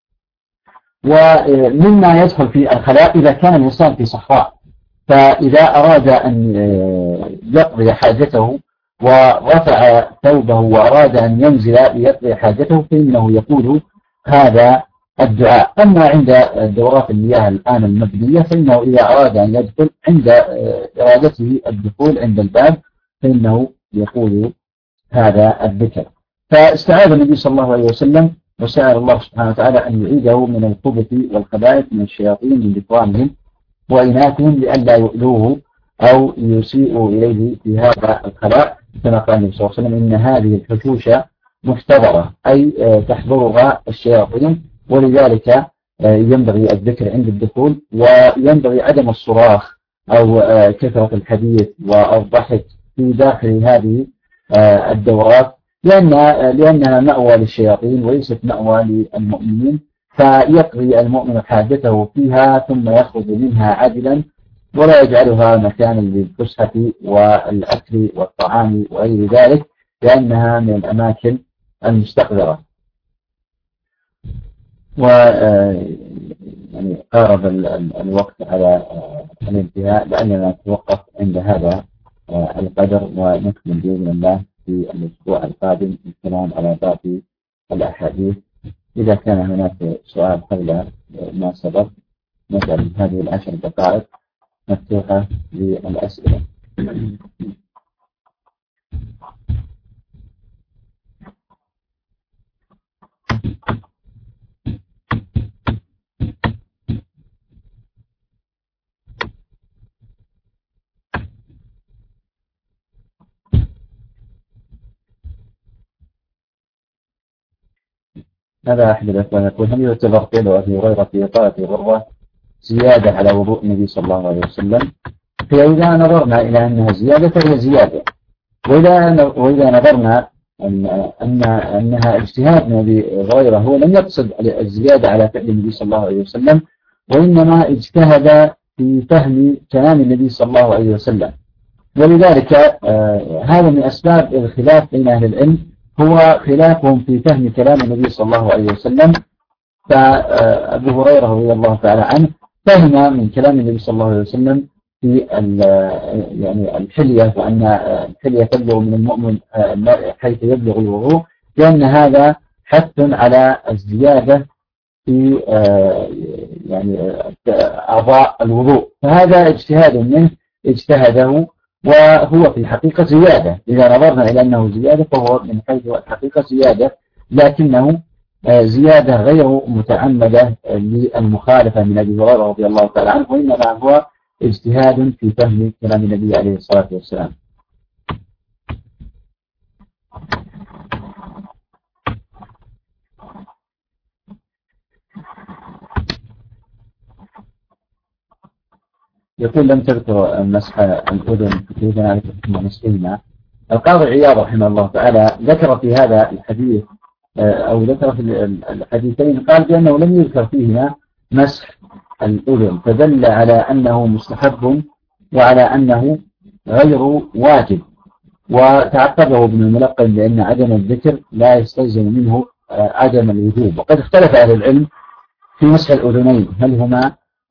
[SPEAKER 1] ومما يدخل في الخلاء إذا كان الإنسان في صحراء، فإذا أراد أن يقضي حاجته ورفع ثوبه وأراد أن ينزل ليقضي حاجته فإنه يقول هذا الدعاء. أما عند دورات المياه الآن المبنية فإنه إذا أراد أن يدخل عند إرادته الدخول عند الباب فإنه يقول هذا الذكر. فاستعاذ النبي صلى الله عليه وسلم وسأل الله سبحانه وتعالى أن يعيده من الخبث والخبائث من الشياطين من ذكرانهم وإناثهم لئلا يؤذوه أو يسيئوا إليه في هذا الخلاء، كما قال النبي صلى الله عليه وسلم إن هذه الحشوش محتضرة أي تحضرها الشياطين، ولذلك ينبغي الذكر عند الدخول، وينبغي عدم الصراخ أو كثرة الحديث والضحك في داخل هذه الدورات، لأنها مأوى للشياطين وليست مأوى للمؤمنين، فيقضي المؤمن حاجته فيها ثم يخرج منها عاجلا ولا يجعلها مكانا للفسحة والأكل والطعام وغير ذلك، لأنها من الأماكن المستقذرة. يعني قارب الوقت على الانتهاء، لأننا نتوقف عند هذا القدر ونكمل بإذن الله في الأسبوع القادم الكلام على باقي الأحاديث. إذا كان هناك سؤال قبل ما سبق نجعل هذه العشر دقائق مفتوحة للأسئلة. هذا أحد الأخوان يقول هل يعتبر قول أبي هريرة في إطالة الغرة زيادة على وضوء النبي صلى الله عليه وسلم؟ فإذا نظرنا إلى أنها زيادة فهي زيادة، وإذا نظرنا أنها اجتهاد من أبي هريرة، هو لم يقصد الزيادة على فعل النبي صلى الله عليه وسلم، وإنما اجتهد في فهم كلام النبي صلى الله عليه وسلم. ولذلك هذا من أسباب الخلاف بين أهل العلم، هو خلافهم في فهم كلام النبي صلى الله عليه وسلم. فأبو هريرة رضي الله تعالى عنه فهم من كلام النبي صلى الله عليه وسلم في يعني الحلية، وأن الحلية تبلغ من المؤمن حيث يبلغ الوضوء، لأن هذا حث على الزيادة في يعني أعضاء الوضوء، فهذا اجتهاد منه اجتهده، وهو في الحقيقة زيادة. إذا نظرنا إلى أنه زيادة فهو من حيث الحقيقة زيادة، لكنه زيادة غير متعمدة للمخالفة من أبي هريرة رضي الله تعالى عنه، وإنما هو اجتهاد في فهم كلام النبي عليه الصلاة والسلام. يقول لم تذكر مسح الأذن كيف نعرف حكم مسحهما. القاضي عياض رحمه الله تعالى ذكر في هذا الحديث أو ذكر في الحديثين قال بأنه لم يذكر فيهما مسح الأذن، فدل على أنه مستحب وعلى أنه غير واجب. وتعقبه ابن الملقن لأن عدم الذكر لا يستلزم منه عدم الوجوب. وقد اختلف أهل العلم في مسح الأذنين، هل هما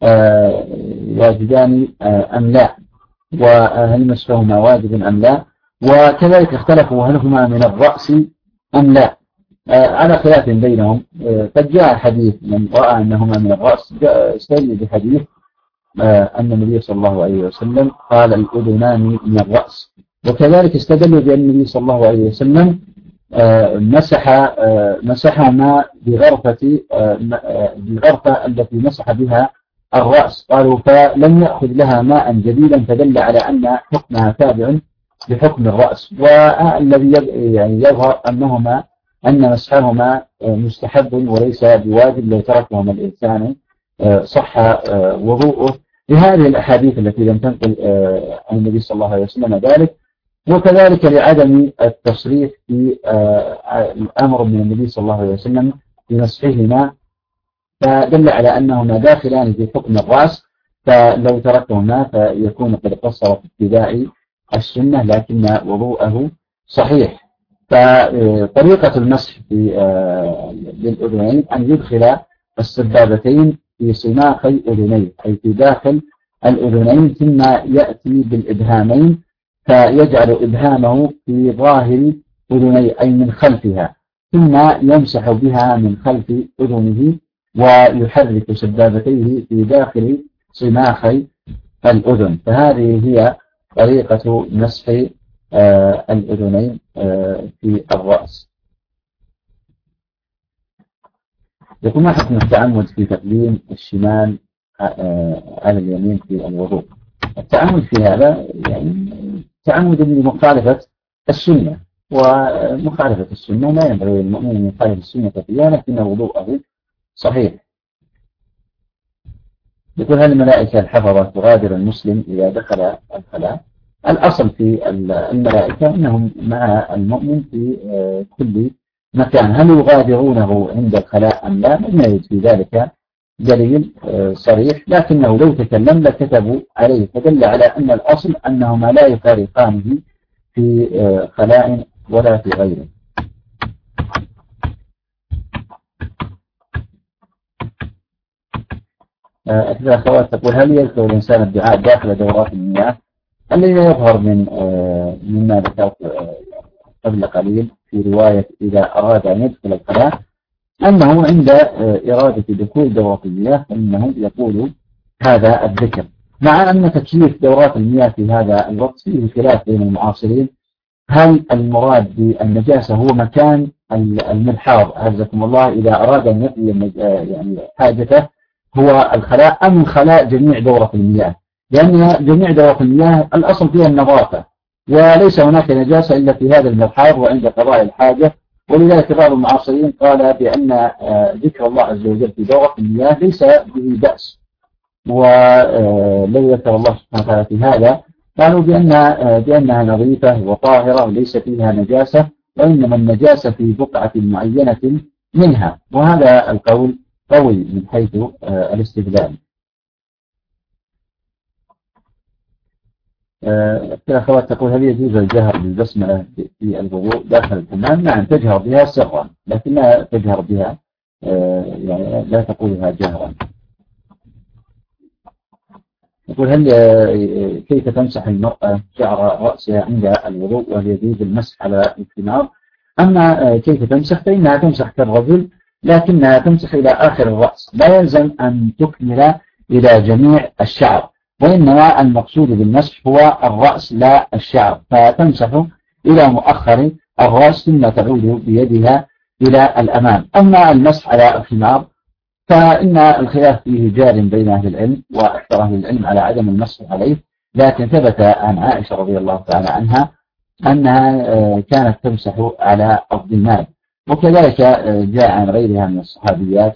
[SPEAKER 1] واجبان أم لا، وهل مسحهما واجب أم لا، وكذلك اختلفوا هل هما من الرأس أم لا، على خلاف بينهم. قد جاء حديث من رأى أنهما من الرأس استدل بحديث أن النبي صلى الله عليه وسلم قال الأذنان من الرأس، وكذلك استدلوا بأن النبي صلى الله عليه وسلم مسحهما بالغرفة التي مسح بها الرأس، قالوا فلم يأخذ لها ماء جديدا، فدل على أن حكمها تابع بحكم الرأس. والذي يعني يظهر أن مسحهما مستحب وليس بواجب، لو تركهما الإنسان صح وضوءه، لهذه الأحاديث التي لم تنقل عن النبي صلى الله عليه وسلم ذلك. وكذلك لعدم التصريح في الأمر من النبي صلى الله عليه وسلم بمسحهما، فدل على أنهما داخلان في حكم الرأس، فلو تركهما فيكون قد قصر في اتباع السنة لكن وضوءه صحيح. فطريقة المسح للأذنين أن يدخل السبابتين في صماخي أذنيه أي في داخل الأذنين، ثم يأتي بالإبهامين فيجعل إبهامه في ظاهر أذنيه أي من خلفها، ثم يمسح بها من خلف أذنه ويحرك سبابتيه في داخل صماخي الأذن. فهذه هي طريقة مسح الأذنين في الرأس. يقول ما حكم التعمد في تقديم الشمال على اليمين في الوضوء؟ التعمد في هذا يعني تعمد لمخالفة السنة، ومخالفة السنة لا ينبغي للمؤمن أن يخالف السنة فيها، لكن وضوءه صحيح. يقول هل الملائكة الحفظة تغادر المسلم إذا دخل الخلاء؟ الأصل في الملائكة أنهم مع المؤمن في كل مكان، هل يغادرونه عند الخلاء أم لا؟ لم يرد في ذلك دليل صريح، لكنه لو تكلم لكتبوا عليه، فدل على أن الأصل أنهما لا يفارقانه في خلاء ولا في غيره. أحد الأخوات تقول هل يذكر الإنسان الدعاء داخل دورات المياه؟ الذي يظهر مما ذكرت قبل قليل في رواية إذا أراد أن يدخل الخلاء أنه عند إرادة دخول دورات المياه فإنه يقول هذا الذكر، مع أن تكييف دورات المياه في هذا الوقت فيه خلاف بين المعاصرين، هل المراد بالنجاسة هو مكان الملحاظ عزكم الله إذا أراد أن يقضي يعني حاجته هو الخلاء، أم الخلاء جميع دورة المياه؟ لأن جميع دورة المياه الأصل فيها النظافة، وليس هناك نجاسة إلا في هذا الملحاظ وعند قضاء الحاجة، ولذلك بعض المعاصرين قال بأن ذكر الله عز وجل في دورة المياه ليس به بأس، ولو ذكر الله سبحانه وتعالى في هذا قالوا بأنها نظيفة وطاهرة وليس فيها نجاسة، وإنما النجاسة في بقعة معينة منها، وهذا القول قوي من حيث الاستدلال. الأخوات تقول هل يجوز الجهر بالبسملة في الوضوء داخل الحمام؟ نعم تجهر بها سرا، لكن لا تجهر بها يعني لا تقولها جهرا. يقول هل كيف تمسح المرأة شعر رأسها عند الوضوء وهل يجوز المسح على الخمار؟ أما كيف تمسح فإنها تمسح كالرجل، لكنها تمسح إلى آخر الرأس، لا يلزم أن تكمل إلى جميع الشعر، وإنما المقصود بالمسح هو الرأس لا الشعر، فتمسح إلى مؤخر الرأس ثم تعود بيدها إلى الأمام. أما المسح على الخمار فإن الخلاف فيه جار بين أهل العلم، وأكثر أهل العلم على عدم المسح عليه، لكن ثبت عن عائشة رضي الله تعالى عنها أنها كانت تمسح على الضماد، وكذلك جاء عن غيرها من الصحابيات،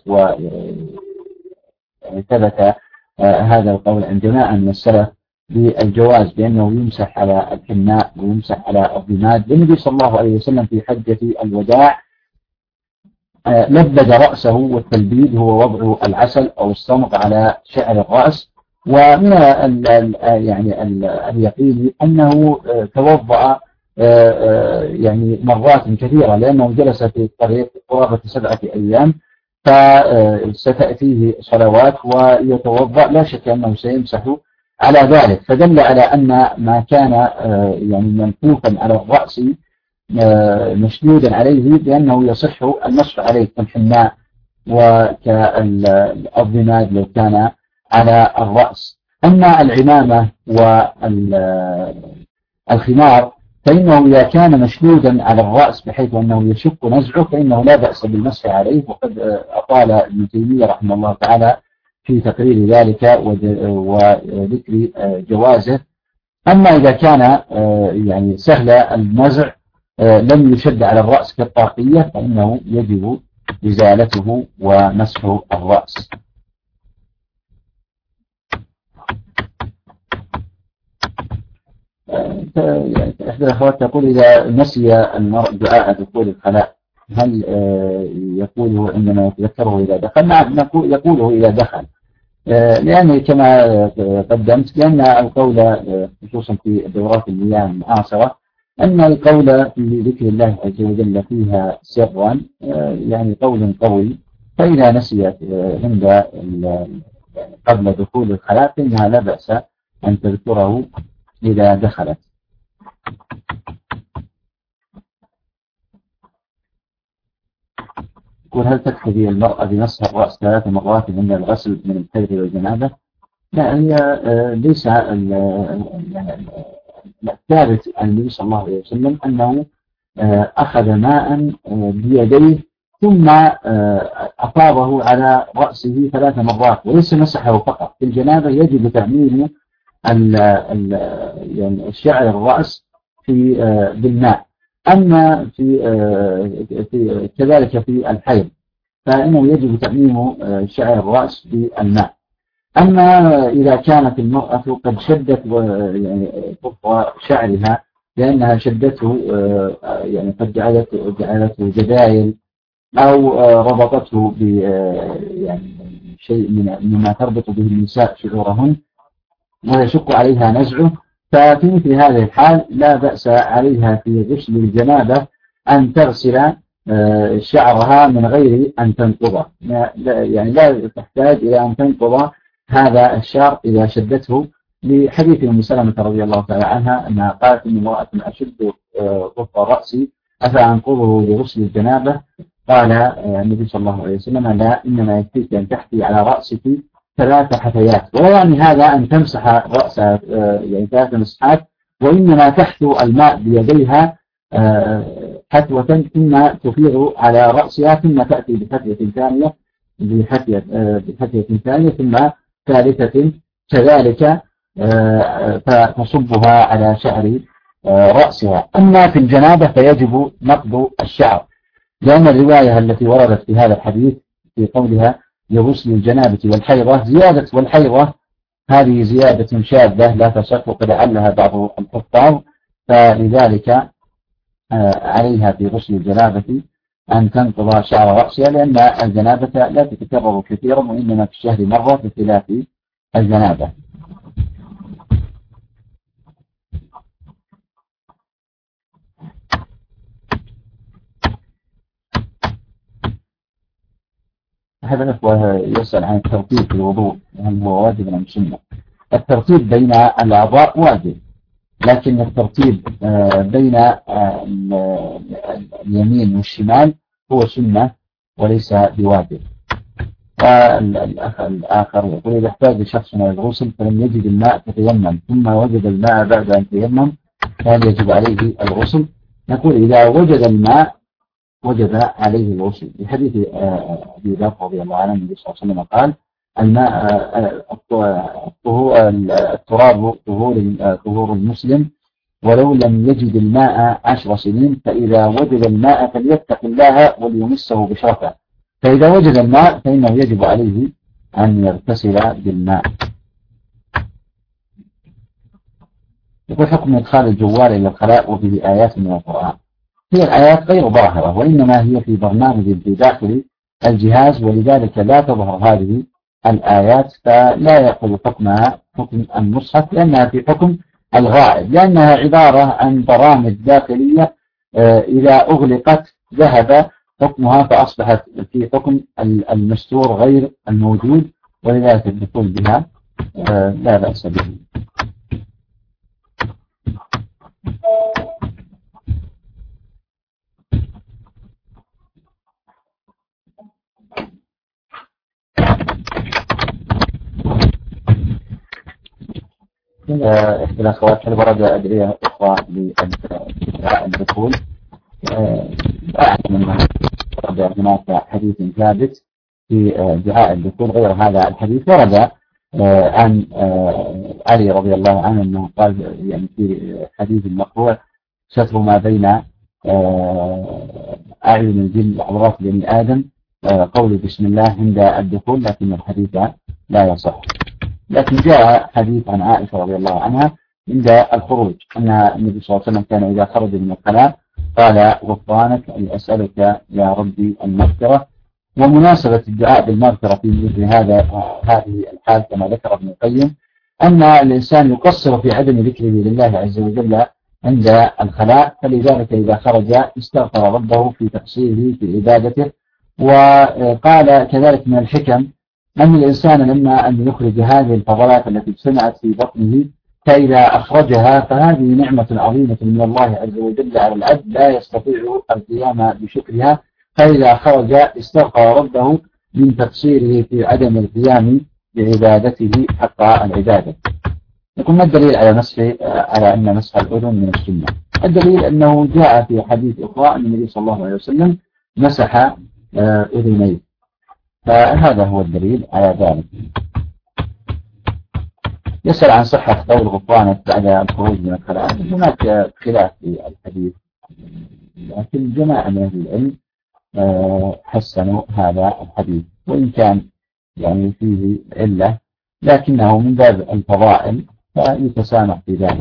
[SPEAKER 1] وثبت هذا القول عند جماعة من السلف بالجواز بأنه يمسح على الحناء ويمسح على الضماد. والنبي صلى الله عليه وسلم في حجة الوداع لبد رأسه، والتلبيد هو وضع العسل أو الصمغ على شعر الرأس، ومن يعني اليقين أنه توضأ يعني مرات كثيرة، لأنه جلس في الطريق قرابة 7 أيام، فستأتيه صلوات ويتوضأ، لا شك أنه سيمسح على ذلك، فدل على أن ما كان يعني منفوخا على الرأس مشدودا عليه بأنه يصح المسح عليه كالحناء وكالضماد لو كان على الرأس. أما العمامة والخمار فإنه إذا كان مشدودا على الرأس بحيث أنه يشق نزعه فإنه لا بأس بالمسح عليه، وقد أطال ابن تيمية رحمه الله تعالى في تقرير ذلك وذكر جوازه. أما إذا كان يعني سهل النزع لم يشد على الرأس كالطاقية فإنه يجب إزالته ومسح الرأس. إحدى الأخوات تقول إذا نسي المرء دعاء دخول الخلاء هل يقوله عندما يتذكره إذا دخل؟ نعم يقوله إذا دخل، لأن كما قدمت لأن القول خصوصا في الدورات المياه المعاصرة أن القول في ذكر الله عز وجل فيها سرا يعني قول قوي، فإذا نسيت عند قبل دخول الخلاء فإنها لا بأس أن تذكره إذا دخلت. يقول هل تكفي المرأة بمسح الرأس 3 مرات من الغسل من الحيض والجنابة؟ لا، هي ليس الثابت عن النبي صلى الله عليه وسلم أنه أخذ ماء بيديه ثم أفاضه على رأسه 3 مرات وليس مسحه فقط. في الجنابة يجب تعميم يعني شعر الرأس بالماء، أما في كذلك في الحيض فإنه يجب تعميم شعر الرأس بالماء. أما إذا كانت المرأة قد شدت يعني طرف شعرها لأنها شدته يعني قد جعلته جدايل أو ربطته ب يعني شيء مما تربط به النساء شعورهن ويشق عليها نزعه، ففي مثل هذه الحال لا بأس عليها في غسل الجنابة أن تغسل شعرها من غير أن تنقضه، يعني لا تحتاج إلى أن تنقض هذا الشعر إذا شدته، لحديث أم سلمة رضي الله تعالى عنها أنها قالت إن امرأة أشد ظفر رأسي أفأنقضه لغسل الجنابة؟ قال النبي صلى الله عليه وسلم لا، إنما يكفيك أن تحثي على رأسك 3 حثيات، ولا يعني هذا أن تمسح رأسها يعني 3 مسحات، وإنما تحثو الماء بيديها حثوة ثم تفيض على رأسها ثم تأتي بحثية ثانية بحثية ثانية ثم ثالثة كذلك فتصبها على شعر رأسها. أما في الجنابة فيجب نقض الشعر، لأن الرواية التي وردت في هذا الحديث في قولها لغسل الجنابة والحيضة زيادة والحيضة هذه زيادة شاذة لا تصح وقد علها بعض الحفاظ، فلذلك عليها في غسل الجنابة أن تنقض شعر رأسها، لأن الجنابة لا تتكرر كثيرا وإنما في الشهر مرة بخلاف الجنابة. هذا الأخوة يسأل عن الترتيب في الوضوء هل هو واجب أم سنة؟ الترتيب بين الأعضاء واجب، لكن الترتيب بين اليمين والشمال هو سنة وليس بواجب. والأخ الآخر يقول إذا احتاج شخص إلى الغسل فلم يجد الماء فتيمم ثم وجد الماء بعد أن تيمم فهل يجب عليه الغسل؟ نقول إذا وجد الماء وجب عليه الغسل، بحديث أبي ذر رضي الله عنه النبي صلى الله عليه وسلم قال الماء التراب طهور المسلم ولو لم يجد الماء 10 سنين، فإذا وجد الماء فليتق الله وليمسه بشرفه، فإذا وجد الماء فإنه يجب عليه أن يغتسل بالماء. يقول حكم إدخال الجوال إلى الخلاء وبه آيات من القرآن. هي الآيات غير ظاهرة وإنما هي في برنامج في داخل الجهاز، ولذلك لا تظهر هذه الآيات، فلا يأخذ حكمها حكم المصحف لأنها في حكم الغائب، لأنها عبارة عن برامج داخلية إذا أغلقت ذهب حكمها فأصبحت في حكم المستور غير الموجود، ولذلك الدخول بها لا بأس به. إحدى الأخوات هل ورد أدعية أخرى للدخول؟ أعلم أنه ورد هناك حديث ثابت في دعاء الدخول غير هذا الحديث. ورد عن علي رضي الله عنه أنه قال يعني في حديث المقروء ستر ما بين أعين الجن وعورات بني آدم قول بسم الله عند الدخول، لكن الحديث لا يصح. لكن جاء حديث عن عائشة رضي الله عنها عند الخروج، أن النبي صلى الله عليه وسلم كان إذا خرج من الخلاء قال غفرانك أي أسألك يا ربي المغفرة. ومناسبة الدعاء بالمغفرة في مثل هذه الحال كما ذكر ابن القيم أن الإنسان يقصر في عدم ذكره لله عز وجل عند الخلاء، فلذلك إذا خرج استغفر ربه في تقصيره في عبادته. وقال كذلك من الحكم أن الإنسان لما أن يخرج هذه الفضلات التي اجتمعت في بطنه فإذا أخرجها فهذه نعمة عظيمة من الله عز وجل على العبد لا يستطيع القيام بشكرها، فإذا خرج استغفر ربه من تقصيره في عدم القيام بعبادته حق العبادة. يقول ما الدليل على أن مسح الأذن من السنة؟ الدليل أنه جاء في حديث أخرى أن النبي صلى الله عليه وسلم مسح أذنيه، فهذا هو الدليل على ذلك. يسأل عن صحة قول غفرانك بعد الخروج من الخلاء. هناك خلاف في الحديث، لكن جماعة من أهل العلم حسنوا هذا الحديث، وإن كان يعني فيه علة لكنه من باب الفضائل فيتسامح في ذلك.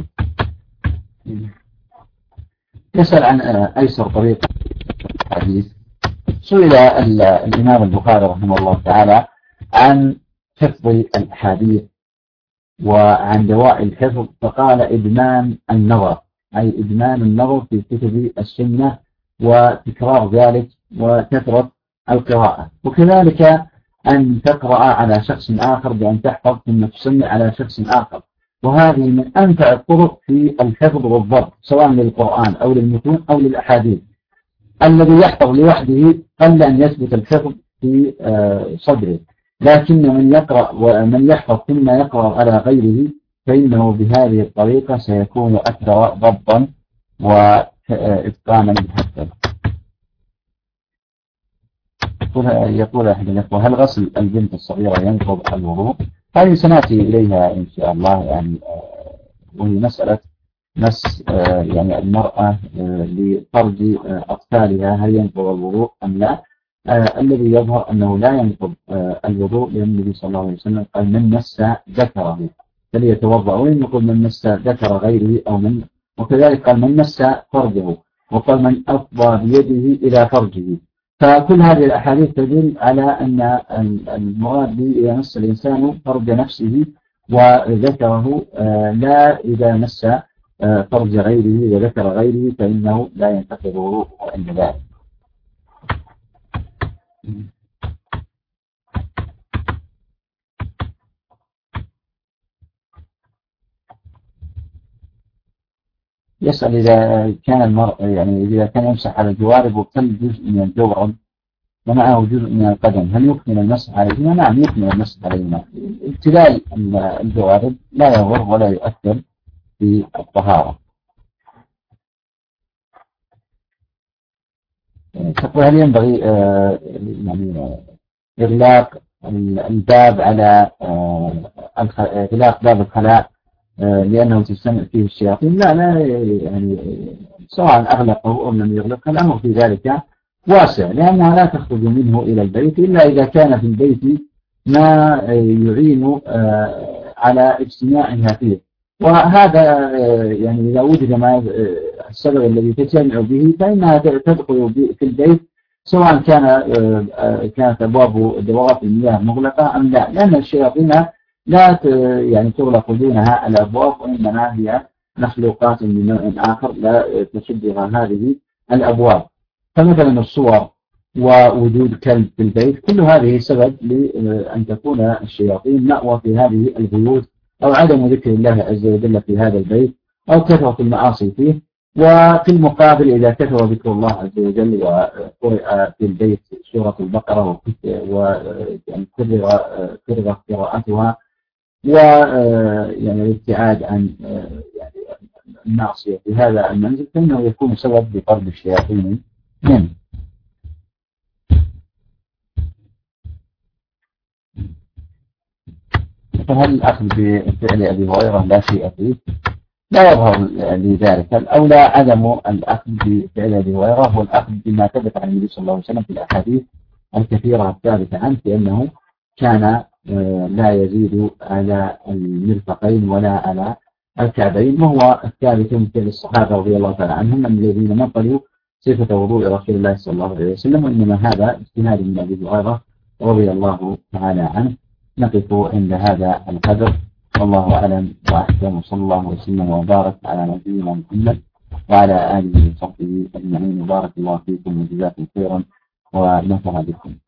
[SPEAKER 1] يسأل عن أيسر طريق الحديث. سئل الإمام البخاري رحمه الله تعالى عن حفظ الأحاديث وعن دواء الحفظ، فقال إدمان النظر، أي إدمان النظر في كتب السنة وتكرار ذلك وكثرة القراءة، وكذلك أن تقرأ على شخص آخر بأن تحفظ ثم تسمع على شخص آخر، وهذه من أنفع الطرق في الحفظ والضبط سواء للقرآن أو للمتون أو للأحاديث. الذي يحفظ لوحده قل أن يثبت الحفظ في صدره، لكن من يقرأ ومن يحفظ ثم يقرأ على غيره فإنه بهذه الطريقة سيكون أكثر ضبطا وإتقانا للحفظ. يقول أحد الأخوة هل غسل البنت الصغيرة ينقض الوضوء؟ هذه سنأتي إليها إن شاء الله، يعني وهي مسألة مس يعني المرأة لفرج أطفالها هل ينقض الوضوء أم لا؟ الذي يظهر أنه لا ينقض الوضوء، لأن النبي صلى الله عليه وسلم قال من مس ذكره فليتوضأ، وإن يقول من مس ذكر غيره أو من، وكذلك قال من مس فرجه، وقال من أفضى بيده إلى فرجه. فكل هذه الأحاديث تدل على أن المراد به إذا مس الإنسان فرج نفسه وذكره، لا إذا مس فرج غيره وذكر غيره فإنه لا ينتقض الوضوء عند ذلك. يسأل إذا كان المرء يعني إذا كان يمسح على الجوارب وكل جزء من الجورب ومعه جزء من القدم هل يكمل المسح عليهما؟ نعم يكمل المسح عليهما. ابتلال الجوارب لا يضر ولا يؤثر في الطهارة. تقول هل ينبغي يعني إغلاق الباب على إغلاق باب الخلاء لأنه تجتمع فيه الشياطين؟ لا يعني سواء أغلقه أو لم يغلقه الأمر في ذلك واسع، لأنها لا تخرج منه إلى البيت إلا إذا كان في البيت ما يعين على اجتماعها فيه، وهذا يعني إذا وجد ما السبب الذي تجتمع به فإنها تدخل في البيت سواء كانت أبواب دوارات المياه مغلقة أم لا، لأن الشياطين لا يعني تغلق دونها الأبواب، وإنما هي مخلوقات من نوع آخر لا تشدها هذه الأبواب. فمثلا الصور ووجود كلب في البيت كل هذه سبب لأن تكون الشياطين مأوى في هذه البيوت، أو عدم ذكر الله عز وجل في هذا البيت، أو كثرة المعاصي فيه. وفي المقابل إذا كثر ذكر الله عز وجل وقرأ في البيت سورة البقرة وكرر قراءتها ويعني الابتعاد عن يعني المعصية في هذا المنزل فإنه يكون سبب لطرد الشياطين منه. فهل الأخذ بفعل أبي هريرة لا شيء فيه؟ لا يظهر لذلك. الأولى عدم الأخذ بفعل أبي هريرة هو الأخذ بما ثبت عن النبي صلى الله عليه وسلم في الأحاديث الكثيرة الثابتة عنه، لأنه كان لا يزيد على المرفقين ولا على الكعبين، وهو الثابت من فعل الصحابة رضي الله تعالى عنهم الذين نقلوا صفة وضوء رسول الله صلى الله عليه وسلم، وإنما هذا اجتهاد من أبي هريرة رضي الله تعالى عنه. نقف عند هذا القدر، والله أعلم وأحكم، صلى الله وسلم وبارك على نبينا محمد وعلى آله وصحبه أجمعين. بارك الله فيكم وجزاكم خيرا ونفع بكم.